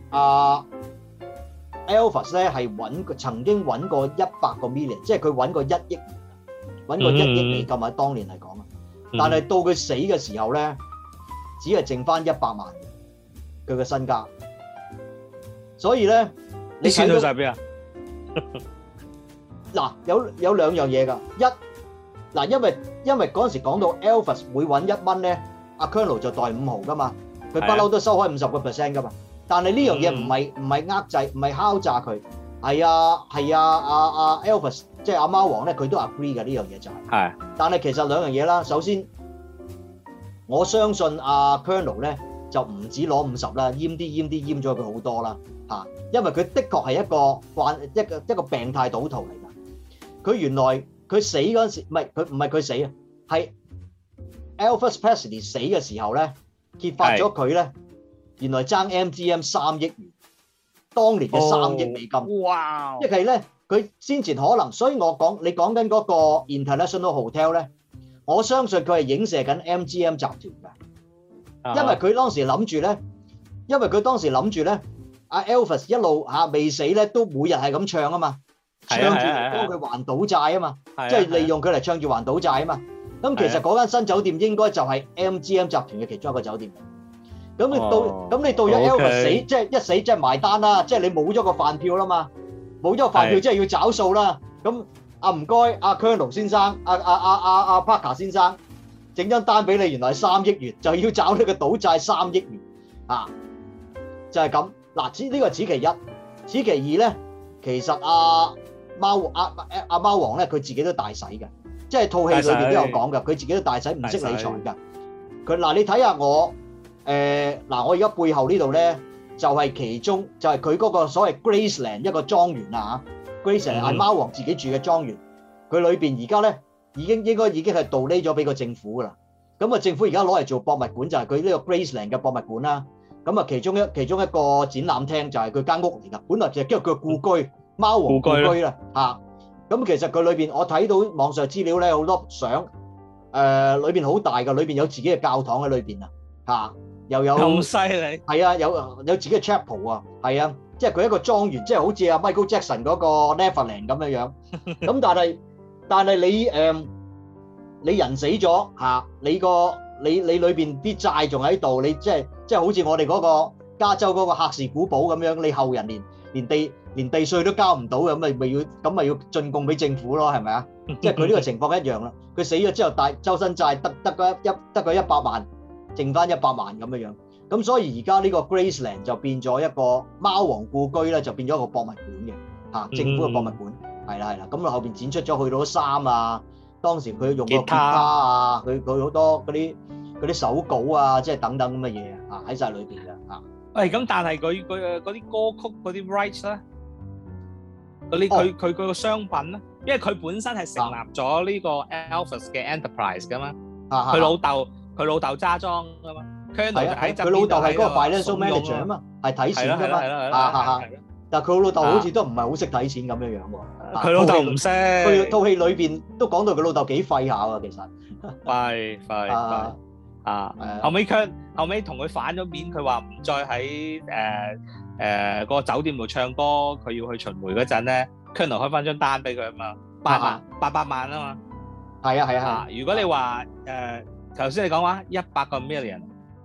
Elvis 咧係曾經揾過100個 million， 即係佢揾過1億，揾過1億美金喺當年嚟講啊。但係到佢死嘅時候咧，只係剩翻100萬佢嘅身家。所以咧，你錢去晒邊啊？嗱，有兩樣嘢㗎。嗱，因為嗰陣時講到 Elvis 每揾1蚊咧，阿 Colonel 就袋5毫㗎嘛，佢不嬲都收開50% 㗎嘛。但係呢樣嘢唔係呃制，唔係敲詐佢，係阿 Elvis 即係阿貓王咧，佢都 agree 嘅呢樣嘢就係。但係其實兩樣嘢啦，首先我相信阿 Colonel 咧就唔止攞50啦，閹咗佢好多啦嚇，因為佢的確係一個病態賭徒嚟㗎。佢原來佢死嗰陣時，唔係佢死啊，係 Elvis Presley 死嘅時候咧，揭發咗佢咧。原來爭 MGM 3億元，當年嘅3億美金。哇！即係咧， 佢先前可能，所以我講你講緊嗰個 International Hotel 咧，我相信佢係影射緊 MGM 集團嘅，因為佢當時諗住咧，阿 Elvis 一路未死咧，都每日係咁唱啊嘛，唱住嚟幫佢還賭債啊嘛，即係利用佢嚟唱住還賭債啊嘛。咁其實嗰間新酒店應該就係 MGM 集團嘅其中一個酒店。咁你到咗 Elvis 死，即係一死即係埋單啦，即係你冇咗個飯票啦嘛，冇咗個飯票即係要找數啦。咁唔該，阿 Colonel 先生，阿 Parker 先生，整張單俾你，原來係3億元，就要找呢個賭債3億元啊，就係咁。嗱，呢個此其一，此其二咧，其實阿貓王咧，佢自己都大使嘅，即係套戲裏邊都有講嘅，佢自己都大使，唔識理財㗎。佢你睇下我。我而家背後呢度咧，就係其中就係佢嗰個所謂 Graceland 一個莊園啊嚇，Graceland 係貓王自己住嘅莊園，佢裏邊而家咧應該已經係donate咗俾個政府噶啦。咁啊，政府而家攞嚟做博物館就係佢呢個 Graceland 嘅博物館啦。咁啊，其中一個展覽廳就係佢間屋嚟㗎，本來就叫佢故居，貓王故居啦嚇。咁其實佢裏邊我睇到網上資料咧，好多相，裏邊好大㗎，裏邊有自己嘅教堂喺裏邊啊嚇。又有咁犀利， 係啊，有自己嘅 chapel 啊，係啊，即係佢一個莊園，即係好似阿 Michael Jackson 嗰個 Neverland 咁樣樣。咁但係你人死咗嚇，你裏邊啲債仲喺度，你即係好似我哋嗰個加州嗰個赫氏古堡咁樣，你後人連地稅都交唔到，咁咪要進貢俾政府咯，係咪啊？即係佢呢個情況一樣啦。佢死咗之後，周身債得個100萬。剩翻100萬咁樣樣，咁所以而家呢個 Graceland 就變咗一個貓王故居咧，就變咗一個博物館嘅嚇，政府嘅博物館，係啦，咁啊後邊展出咗去到衫啊，當時佢用個吉他啊，佢好多嗰啲手稿啊，即係等等咁嘅嘢啊，喺晒裏邊嘅嚇。 喂，咁但係佢嗰啲歌曲嗰啲 rights 咧，佢個商品咧，因為佢本身係成立咗呢個 Elvis 嘅 enterprise 噶嘛，佢老豆揸莊噶嘛，佢老豆係嗰個 financial manager 啊嘛，係睇錢噶嘛，但係佢老豆好似都唔係好識睇錢咁樣樣喎。 佢老豆唔識， 佢套戲裏邊都講到佢老豆幾廢下啊，其實。 廢後尾同佢反咗面，佢話唔再喺嗰個酒店度唱歌，佢要去巡迴嗰陣咧 Colonel 開翻張單俾佢啊嘛，800萬啊嘛。係啊。如果你話頭先你講話100個 million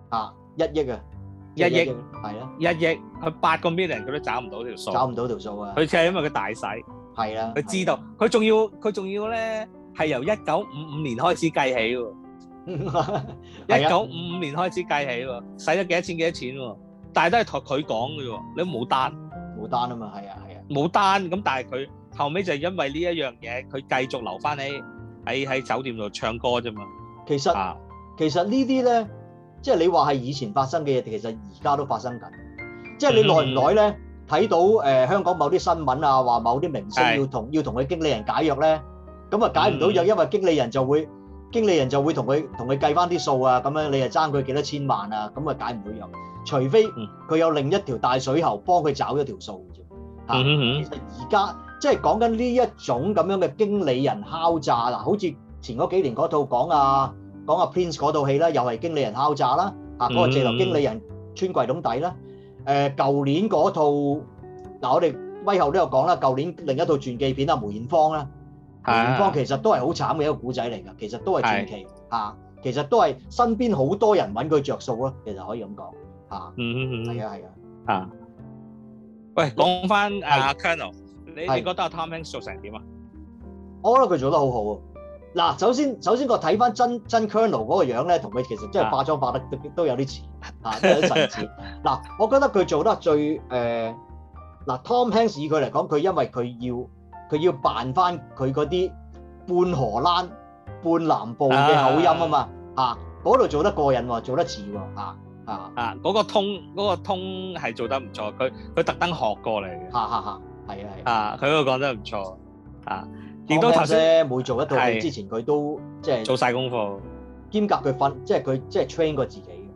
1億啊，1億係啊 ，1億佢8個 million 佢都找唔到條數， 找唔到條數啊！ 佢就係因為佢大使， 係啦， 佢知道，佢仲要咧係由1955年開始計起喎，1955年開始計起喎，使咗幾多錢喎，但係都係同佢講嘅喎，你都冇單啊嘛，係啊， 冇單咁，但係佢後尾就因為呢一樣嘢，佢繼續留翻喺酒店度唱歌啫嘛。 其實呢啲咧，即係你話係以前發生嘅嘢，其實而家都發生緊。即係你耐唔耐咧睇到香港某啲新聞啊，話某啲明星要同佢經理人解約咧，咁啊解唔到約，因為經理人就會同佢計翻啲數啊，咁樣你係爭佢幾多千萬啊，咁啊解唔到約，除非佢有另一條大水喉幫佢找咗條數啫。其實而家即係講緊呢一種咁樣嘅經理人敲詐啦，好似前嗰幾年嗰套講阿 Prince 嗰套戲啦，又係經理人敲詐啦，嗰個借流經理人穿櫃桶底啦。舊年嗰套我哋威後都有講啦，舊年另一套傳記片啊，梅艷芳啦，梅艷芳其實都係好慘嘅一個古仔嚟㗎，其實都係傳奇嚇，其實都係身邊好多人揾佢着數咯，其實可以咁講嚇。係啊。 喂，講翻阿 Colonel， 你覺得阿 Tom Hanks 做成點啊？ 我覺得佢做得好好啊！嗱，首先我睇翻真 Colonel 嗰個樣咧，同佢其實真係化妝化得都有啲似都有啲神似。嗱，我覺得佢做得最Tom Hanks 以佢嚟講，佢因為佢要扮翻佢嗰啲半荷蘭半南部嘅口音啊嘛，嗰度做得過癮喎，做得似喎， 嗰個通係做得唔錯，佢特登學過嚟嘅， 係啊， 佢嗰個講得唔錯亦都頭先每做一套戲之前佢都即係做晒功課， 兼夾佢即係佢即係 train 過自己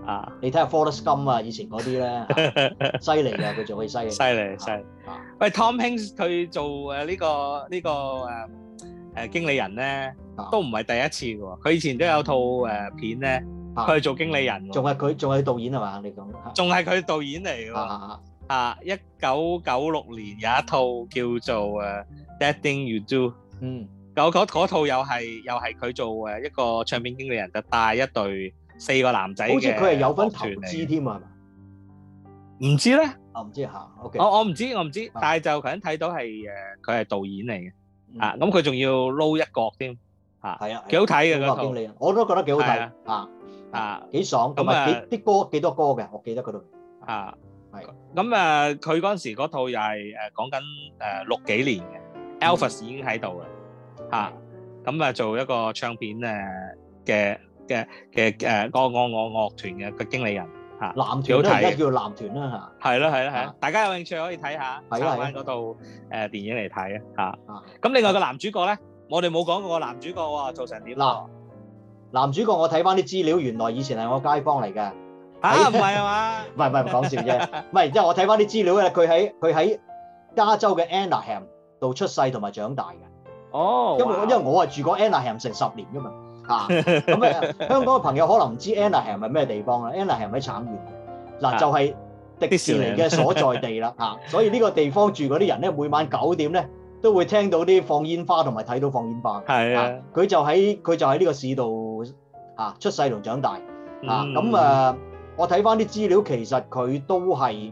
啊！ 你睇下 Forrest Gump 啊，以前嗰啲咧，犀利㗎，佢仲可以犀利。 犀利。喂，Tom Hanks 佢做呢個經理人咧，都唔係第一次喎。佢以前都有套片咧，佢係做經理人喎。 仲係導演係嘛？你講。 仲係佢導演嚟㗎。1996年有一套叫做That Thing You Do。嗰套又係佢做一個唱片經理人，就帶一隊4個男仔嘅。 好似佢係有份投資添啊，係嘛？ 唔知咧。 唔知嚇。OK。 我唔知，但係就頭先睇到係佢係導演嚟嘅。咁佢仲要撈一角添。 係啊。 幾好睇嘅嗰套。 經理人我都覺得幾好睇。幾爽，同埋幾多歌嘅，我記得嗰度。係。 咁佢嗰陣時嗰套又係講緊60幾年嘅，Elvis 已經喺度啦。咁做一個唱片嘅個樂團嘅經理人。 男團啦，而家叫男團啦嚇。 係咯，大家有興趣可以睇下，抄翻嗰套電影嚟睇啊。咁另外個男主角咧，我哋冇講過個男主角喎，做成點？ 男主角我睇翻啲資料，原來以前係我街坊嚟嘅。 唔係啊嘛？ 唔係講笑啫。唔係，即係我睇翻啲資料咧，佢喺加州嘅 Anaheim 度出世同埋長大嘅。因為我係住過 Anaheim 成10年噶嘛。咁香港嘅朋友可能唔知 Anaheim 係咩地方啦。Anaheim 喺橙園嗱，就係迪士尼嘅所在地啦。所以呢個地方住嗰啲人咧，每晚9點咧都會聽到啲放煙花同埋睇到放煙花。 係啊， 佢就喺呢個市度出世同長大。我睇翻啲資料，其實佢都係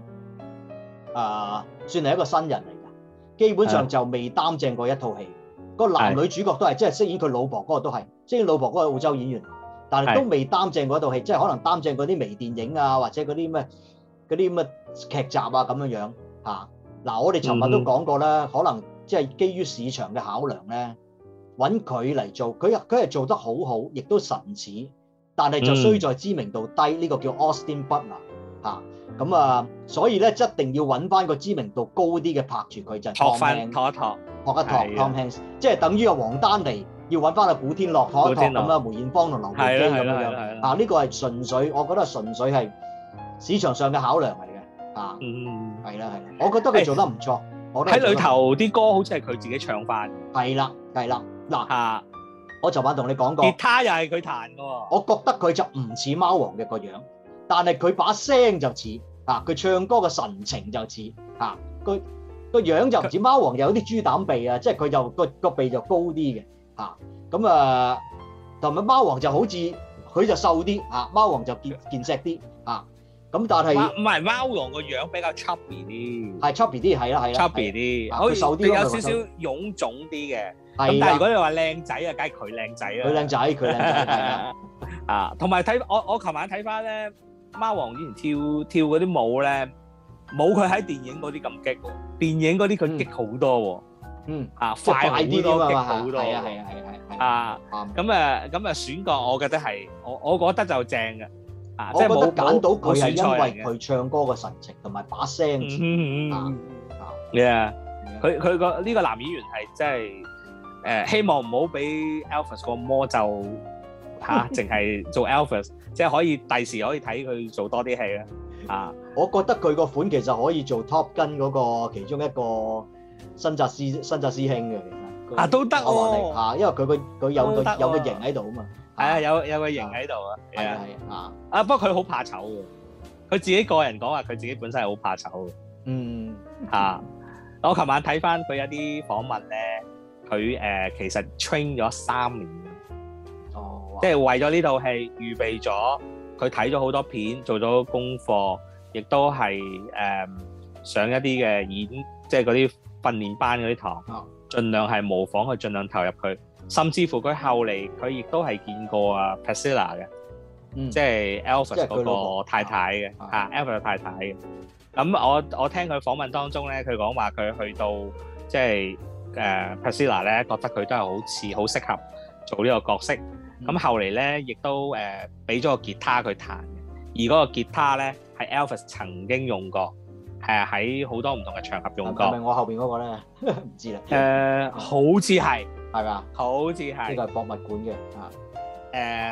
算係一個新人嚟嘅，基本上就未擔正過一套戲。個男女主角都係即係飾演佢老婆嗰個都係，飾演老婆嗰個澳洲演員，但係都未擔正過一套戲，即係可能擔正嗰啲微電影啊，或者嗰啲咩劇集啊咁樣樣嚇。我哋尋日都講過啦，可能即係基於市場嘅考量咧，揾佢嚟做，佢係做得好好，亦都神似。但係就衰在知名度低，呢個叫 Austin Butler 咁所以咧一定要揾翻個知名度高啲嘅拍住佢，就係托一托 Tom Hanks， 即係等於阿黃丹妮要揾翻阿古天樂托一托咁啦，梅艷芳同劉培基咁樣呢個係純粹，我覺得純粹係市場上嘅考量嚟嘅係啦，我覺得佢做得唔錯。 喺裏頭啲歌好似係佢自己唱翻。係啦嗱我昨晚同你講過， 吉他又係佢彈嘅喎。 我覺得佢就唔似貓王嘅個樣，但係佢把聲就似佢唱歌嘅神情就似個樣就唔似貓王，有啲豬膽鼻啊，即係佢就個鼻就高啲嘅咁同埋貓王就好似佢就瘦啲貓王就健碩啲咁，但係唔係貓王個樣比較 chubby 啲， 係 chubby 啲，係啦 chubby 啲，好似瘦啲，有少少臃腫啲嘅。咁但係如果你話靚仔梗係佢靚仔啦。 佢靚仔同埋睇我琴晚睇翻咧，貓王以前跳嗰啲舞咧，冇佢喺電影嗰啲咁激喎，電影嗰啲佢激好多喎，快啲多，激好多，咁選角我覺得係，我覺得就正嘅， 我覺得揀到佢係因為佢唱歌嘅神情同埋把聲， 佢個呢個男演員係真係希望唔好俾 Elvis 個魔咒淨係做 Elvis， 即係可以第時可以睇佢做多啲戲啦。 我覺得佢個款其實可以做 Top Gun 嗰個其中一個新紮師兄嘅，其實都得喎， 因為佢有個型喺度啊嘛。 係啊，有個型喺度啊。係不過佢好怕醜嘅，佢自己個人講話佢自己本身係好怕醜嘅。我琴晚睇翻佢一啲訪問咧，佢其實 train 咗3年，即係為咗呢套戲預備咗，佢睇咗好多片，做咗功課，亦都係上一啲嘅即係嗰啲訓練班嗰啲堂，盡量係模仿佢，盡量投入佢，甚至乎佢後嚟佢亦都係見過Priscilla 嘅，即係 Elvis 嗰個太太嘅，Elvis 嘅太太嘅。咁我聽佢訪問當中咧，佢講話佢去到即係Priscilla 咧，覺得佢都係好適合做呢個角色。咁後嚟咧，亦都俾咗個吉他佢彈嘅，而嗰個吉他咧係 Elvis 曾經用過，係喺好多唔同嘅場合用過。 係咪我後邊嗰個咧？唔知啦。 好似係咪啊？ 好似係。 呢個係博物館嘅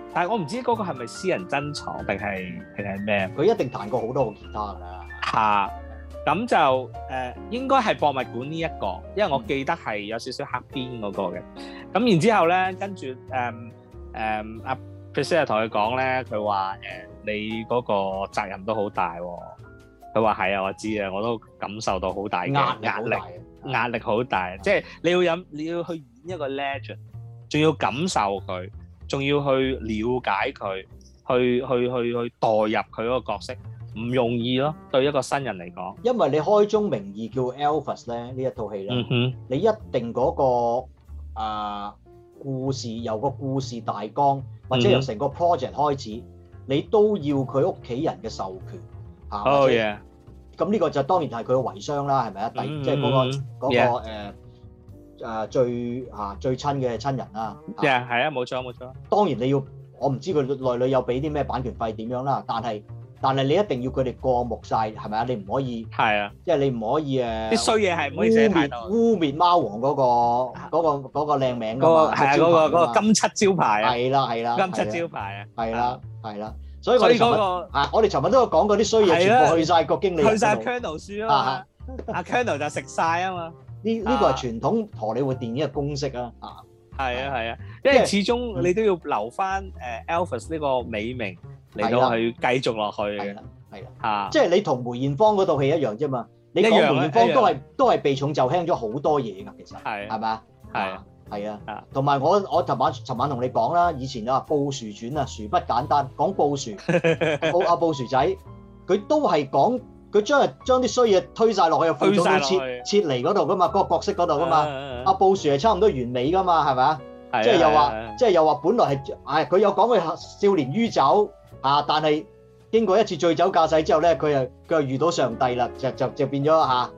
但係我唔知嗰個係咪私人珍藏定係咩？ 佢一定彈過好多個吉他㗎啦。 嚇，咁就應該係博物館呢一個，因為我記得係有少少黑邊嗰個嘅。咁然之後咧，跟住阿 Priscilla 同佢講咧，佢話你嗰個責任都好大喎。佢話係啊，我知啊，我都感受到好大嘅壓力好大，即係你要去演一個 legend， 仲要感受佢，仲要去了解佢，去代入佢嗰個角色，唔容易咯，對一個新人嚟講。 因為你開宗明義叫 Elvis 咧，呢一套戲咧，你一定嗰個故事由個故事大綱或者由成個 project 開始，你都要佢屋企人嘅授權嚇。 Oh yeah。 咁呢個就當然係佢嘅遺孀啦，係咪啊？即係嗰個最親嘅親人啦。 係啊，冇錯。 當然你要，我唔知佢內裏有俾啲咩版權費點樣啦，但係你一定要佢哋過目晒，係咪啊？你唔可以係啊，即係你唔可以啲衰嘢係唔可以寫太多。 污蔑貓王嗰個靚名㗎嘛， 係啊，嗰個金漆招牌啊， 係啦， 金漆招牌啊， 係啦。所以我哋尋日都有講過啲衰嘢，全部去晒個經理， 去晒 Colonel 書啊嘛，阿 Colonel 就食晒啊嘛。 呢個係傳統荷里活電影嘅公式啊。 係啊，因為始終你都要留翻Elvis 呢個美名嚟到去繼續落去嘅。 係啦，即係你同梅艷芳嗰套戲一樣啫嘛。你講梅艷芳都係避重就輕咗好多嘢㗎，其實係咪啊？係啊，同埋我尋晚同你講啦，以前啊布殊傳啊，殊不簡單，講布殊，布殊仔，佢都係講佢將啲衰嘢推晒落去，副總都撤離嗰度噶嘛，嗰個角色嗰度噶嘛，阿布殊係差唔多完美噶嘛，係咪啊？即係又話本來係佢有講佢少年於酒但係經過一次醉酒駕駛之後咧，佢又遇到上帝啦，就變咗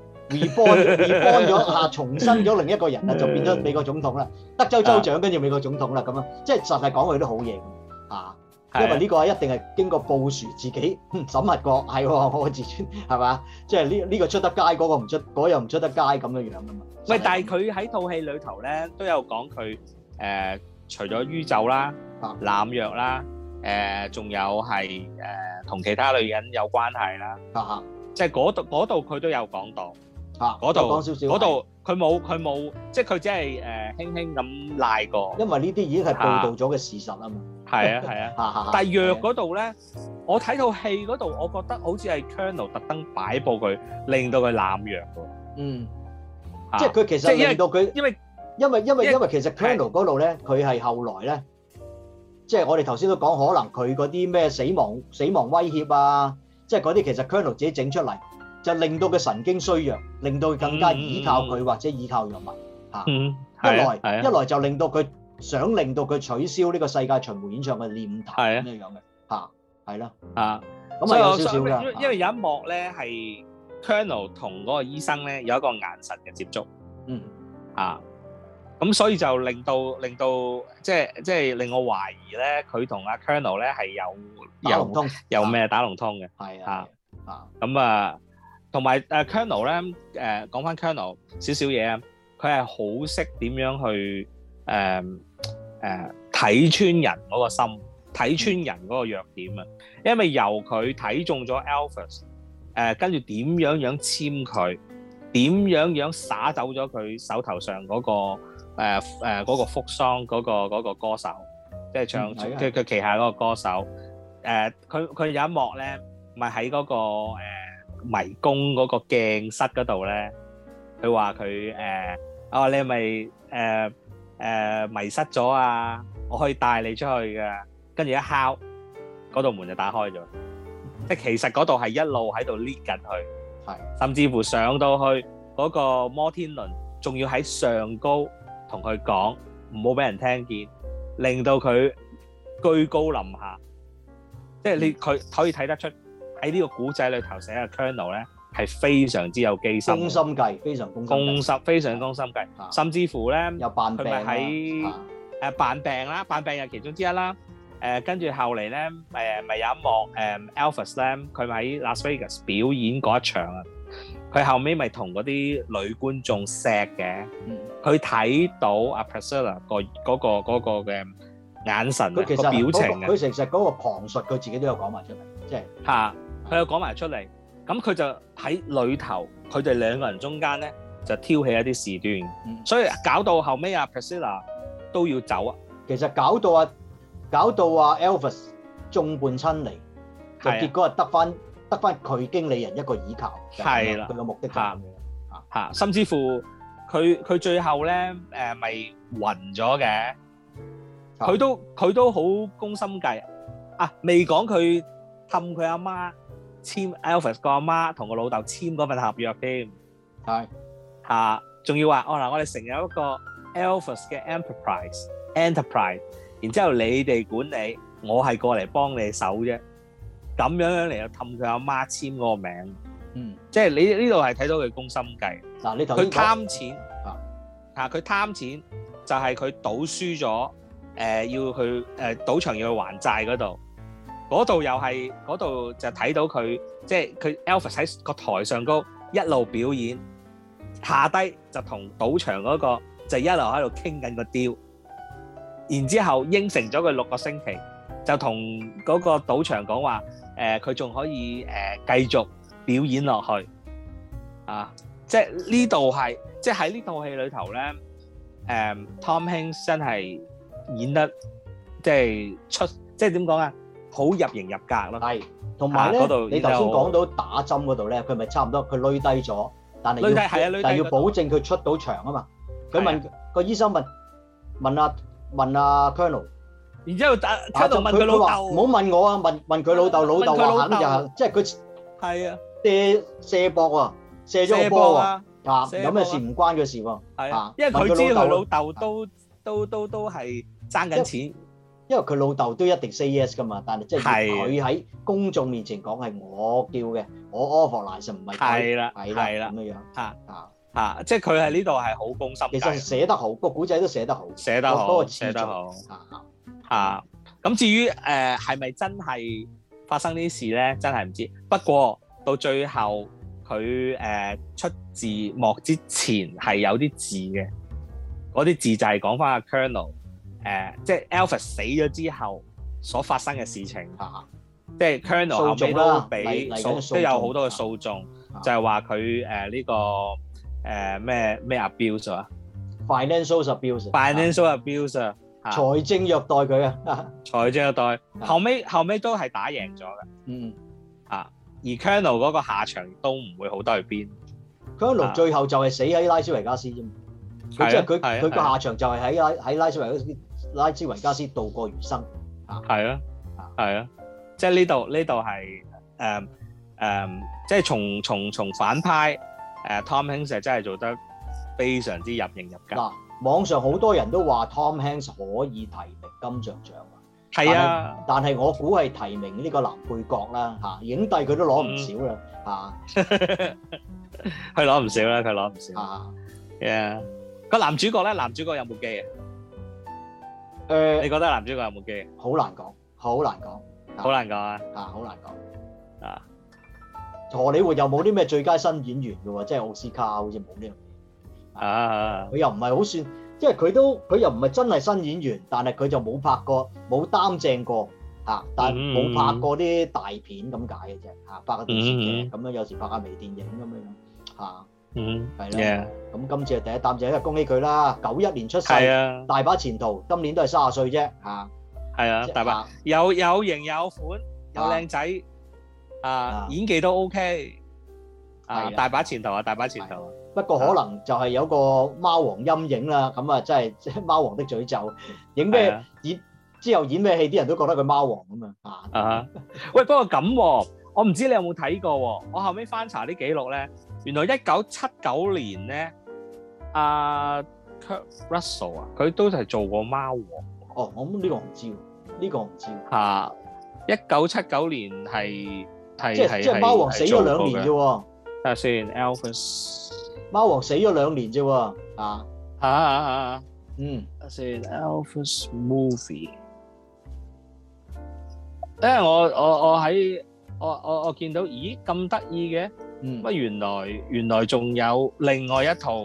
reborn 咗重生咗另一個人啦，就變咗美國總統啦，德州州長跟住美國總統啦，咁樣即係實係講佢都好型因為呢個一定係經過布殊自己審核過，係我自尊係嘛，即係呢個出得街，嗰個唔出，嗰又唔出得街咁樣樣噶嘛。喂， 但係佢喺套戲裏頭咧都有講佢除咗酗酒啦、濫藥啦，仲有係同其他女人有關係啦，即係嗰度佢都有講到。嗰度講少少，嗰度佢冇，即係佢只係輕輕咁賴過。 因為呢啲已經係報導咗嘅事實啊嘛。 係啊，但係藥嗰度咧，我睇套戲嗰度，我覺得好似係 Colonel 特登擺佈佢，令到佢濫藥喎。 即係佢其實令到佢，因為其實 Colonel 嗰度咧，佢係後來咧，即係我哋頭先都講，可能佢嗰啲咩死亡威脅啊，即係嗰啲其實 Colonel 自己整出嚟。就令到佢神經衰弱，令到佢更加依靠佢或者依靠藥物一來就令到佢想令到佢取消呢個世界巡迴演唱嘅念頭咁樣嘅係啦咁有少少㗎。 因為有一幕咧係 Colonel 同嗰個醫生咧有一個眼神嘅接觸，咁所以就令到即係令我懷疑咧，佢同阿 Colonel 咧係有咩打龍通嘅，咁同埋Colonel 咧，講翻 Colonel 少少嘢啊，佢係好識點樣去睇穿人嗰個心，睇穿人嗰個弱點啊。因為由佢睇中咗 Elvis，跟住點樣簽佢，點樣灑走咗佢手頭上嗰個福桑嗰個歌手，即係唱佢旗下嗰個歌手。佢有一幕咧，咪喺嗰個迷宮嗰個鏡室嗰度咧，佢話佢你係咪迷失咗啊？我可以帶你出去㗎。跟住一敲，嗰道門就打開咗。即係其實嗰度係一路喺度 lead 緊去，甚至乎上到去嗰個摩天輪，仲要喺上高同佢講，唔好俾人聽見，令到佢居高臨下。即係佢可以睇得出。喺呢個古仔裏頭寫嘅 Colonel 咧係非常之有機心， 攻心計，非常攻心非常攻心計，甚至乎咧又扮病啦， 扮病啦，扮病係其中之一啦。跟住後嚟咧咪有一幕Elvis 咧，佢咪喺 Las Vegas 表演嗰一場啊，佢後尾咪同嗰啲女觀眾錫嘅，佢睇到阿 Priscilla 嗰個嘅眼神啊、 佢其實個表情啊佢其實嗰個旁述佢自己都有講埋出嚟，即係嚇，佢有講埋出嚟。咁佢就喺裏頭，佢哋兩個人中間咧就挑起一啲事端，所以搞到後尾阿 Priscilla 都要走啊。 其實搞到啊 Elvis 眾叛親離，就結果係得翻佢經理人一個倚靠， 係啦， 佢嘅目的就係咁樣嚇，甚至乎佢最後咧咪暈咗嘅，佢都好攻心計啊！未講佢氹佢阿媽簽 Elvis 個阿媽同個老豆簽嗰份合約添， 係嚇，仲要話嗱，我哋成立一個 Elvis 嘅 enterprise，然之後你哋管理，我係過嚟幫你手啫，咁樣嚟就氹佢阿媽簽嗰個名，即係你呢度係睇到佢攻心計。 嗱，你頭佢貪錢佢貪錢就係佢賭輸咗，要去賭場要去還債嗰度又係嗰度就睇到佢，即係佢 Elvis 喺個台上高一路表演，下低就同賭場嗰個就一路喺度傾緊個 deal，然之後應承咗佢6個星期，就同嗰個賭場講話，佢仲可以繼續表演落去啊！即係呢度係，即係喺呢套戲裏頭咧，Tom Hanks 真係演得即係即係點講啊？好入型入格咯。係，同埋咧，你頭先講到打針嗰度咧，佢咪差唔多佢攣低咗，但係要保證佢出到場啊嘛。佢問個醫生問阿 Colonel， 然之後Colonel問佢老豆， 唔好問我啊，問佢老豆，老豆話肯就即係佢係啊射波喎，射咗個波喎，有咩事唔關佢事喎， 係啊，因為佢知佢老豆都係爭緊錢， 因為佢老豆都一定 say yes 噶嘛，但係即係佢喺公眾面前講係我叫嘅，我 authorize唔係佢，係啦咁樣樣即係佢喺呢度係好攻心計， 其實寫得好，個古仔都寫得好，寫得好咁至於係咪真係發生呢啲事咧？真係唔知。不過到最後佢出字幕之前係有啲字嘅，嗰啲字就係講翻阿 Colonel 即係 Elvis 死咗之後所發生嘅事情即係 Colonel 後尾都有好多嘅訴訟，就係話佢呢個咩 abuse 啊 ，financial abuse，財政虐待佢啊， 財政虐待，後尾都係打贏咗嘅，而 Colonel 嗰個下場都唔會好得去邊。 Colonel 最後就係死喺拉斯維加斯啫嘛，佢個下場就係喺拉斯維加斯度過餘生。 係啊，即係呢度係即係從反派Tom Hanks 真係做得非常之入型入格。 嗱，網上好多人都話 Tom Hanks 可以提名金像獎啊， 係啊， 但係我估係提名呢個男配角啦嚇，影帝佢都攞唔少啦嚇， 佢攞唔少啦，佢攞唔少啊。個男主角咧，男主角有冇機啊？你覺得男主角有冇機？ 好難講，好難講， 好難講啊！ 好難講啊！荷里活又冇啲咩最佳新演員嘅喎，即係奧斯卡好似冇呢樣嘢。佢又唔係好算，即係佢又唔係真係新演員，但係佢就冇拍過、冇擔正過嚇，但係冇拍過啲大片咁解嘅啫嚇，拍個電視劇咁樣，有時拍下微電影咁樣嚇。係啦。咁今次係第一擔正，恭喜佢啦！91年出世，大把前途，今年都係30歲啫嚇。係啊，大把有型有款有靚仔演技都 OK 大把前途啊，大把前途。不過可能就係有個貓王陰影啦，咁啊真係即係貓王的詛咒，影咩之後演咩戲，啲人都覺得佢貓王咁啊。喂，不過咁，我唔知你有冇睇過喎？我後尾翻查啲記錄咧，原來1979年咧，Kurt Russell 佢都係做過貓王。哦，我呢個唔知喎，呢個唔知。1979年係即係貓王死咗2年啫喎。睇下先 ，Elvis 貓王死咗2年啫喎。睇下先 Elvis movie。因為我見到，咦咁得意嘅，乜原來仲有另外一套㗎，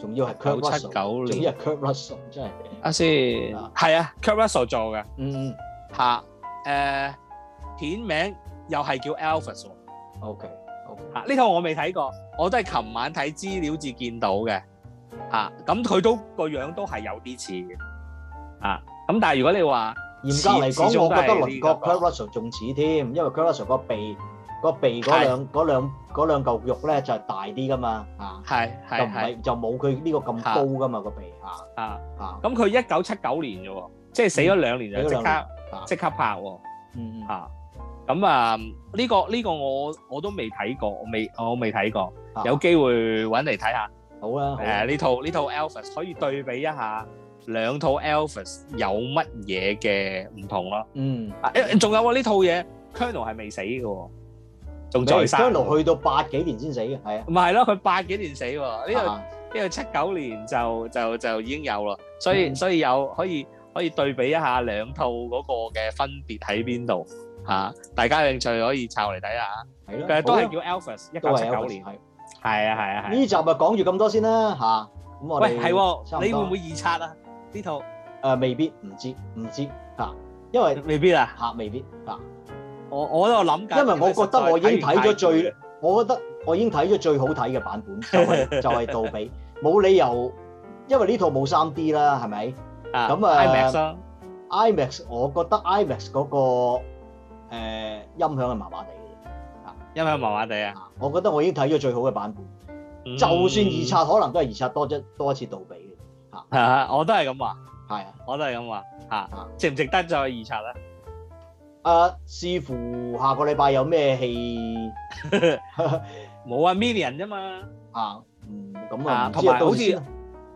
仲要係 Kurt 979 Russell，仲年要係 Kurt Russell， 真係。 先，係啊，Kurt Russell 做嘅嗯嚇，片名又係叫 Elvis 喎。 ，OK。 呢套我未睇過，我都係琴晚睇資料至見到嘅咁佢都個樣都係有啲似嘅咁但係如果你話嚴格嚟講，我覺得鄰國 Kurt Russell 仲似添，因為 Kurt Russell 個鼻嗰兩嚿肉咧就係大啲噶嘛就冇佢呢個咁高噶嘛個鼻咁佢1979年啫喎，即係死咗2年就即刻拍喎咁呢個我都未睇過，我未睇過，有機會揾嚟睇下。 好啊， 呢套 Elvis 可以對比一下兩套 Elvis 有乜嘢嘅唔同咯。仲有喎，呢套嘢 Colonel 係未死嘅喎，仲在生。 Colonel 去到80幾年先死嘅，係啊。 唔係咯，佢80幾年死喎，呢個79年就已經有啦，所以有可以對比一下兩套嗰個嘅分別喺邊度。大家有興趣可以抄嚟睇下。 係咯， 其實都係叫 Elvis， 1979年。係啊。 呢集就講住咁多先啦咁我哋係喎，你會唔會二刷啊？呢套未必，唔知因為未必未必我都有諗緊， 因為我覺得我已經睇咗我覺得我已經睇咗最好睇嘅版本，就係杜比，冇理由，因為呢套冇 3D 啦，係咪？咁IMAX 我覺得 IMAX 嗰個音響係麻麻地嘅， 音響麻麻地我覺得我已經睇咗最好嘅版本，就算二刷可能都係二刷多一次杜比嘅， 我都係咁話，我都係咁話值唔值得再二刷咧？ 視乎下個禮拜有咩戲， 冇Minion 啫嘛， 咁同埋好似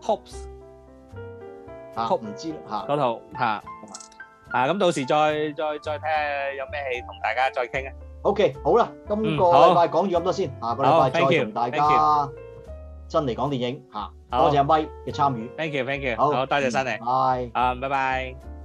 Hope 唔知啦嗰套咁到時再睇下有咩戲同大家再傾啊。 OK， 好啦，今個禮拜講住咁多先，下個禮拜再同大家真嚟講電影多謝阿咪嘅參與。 Thank you， 好多謝晒你， 拜， 拜拜。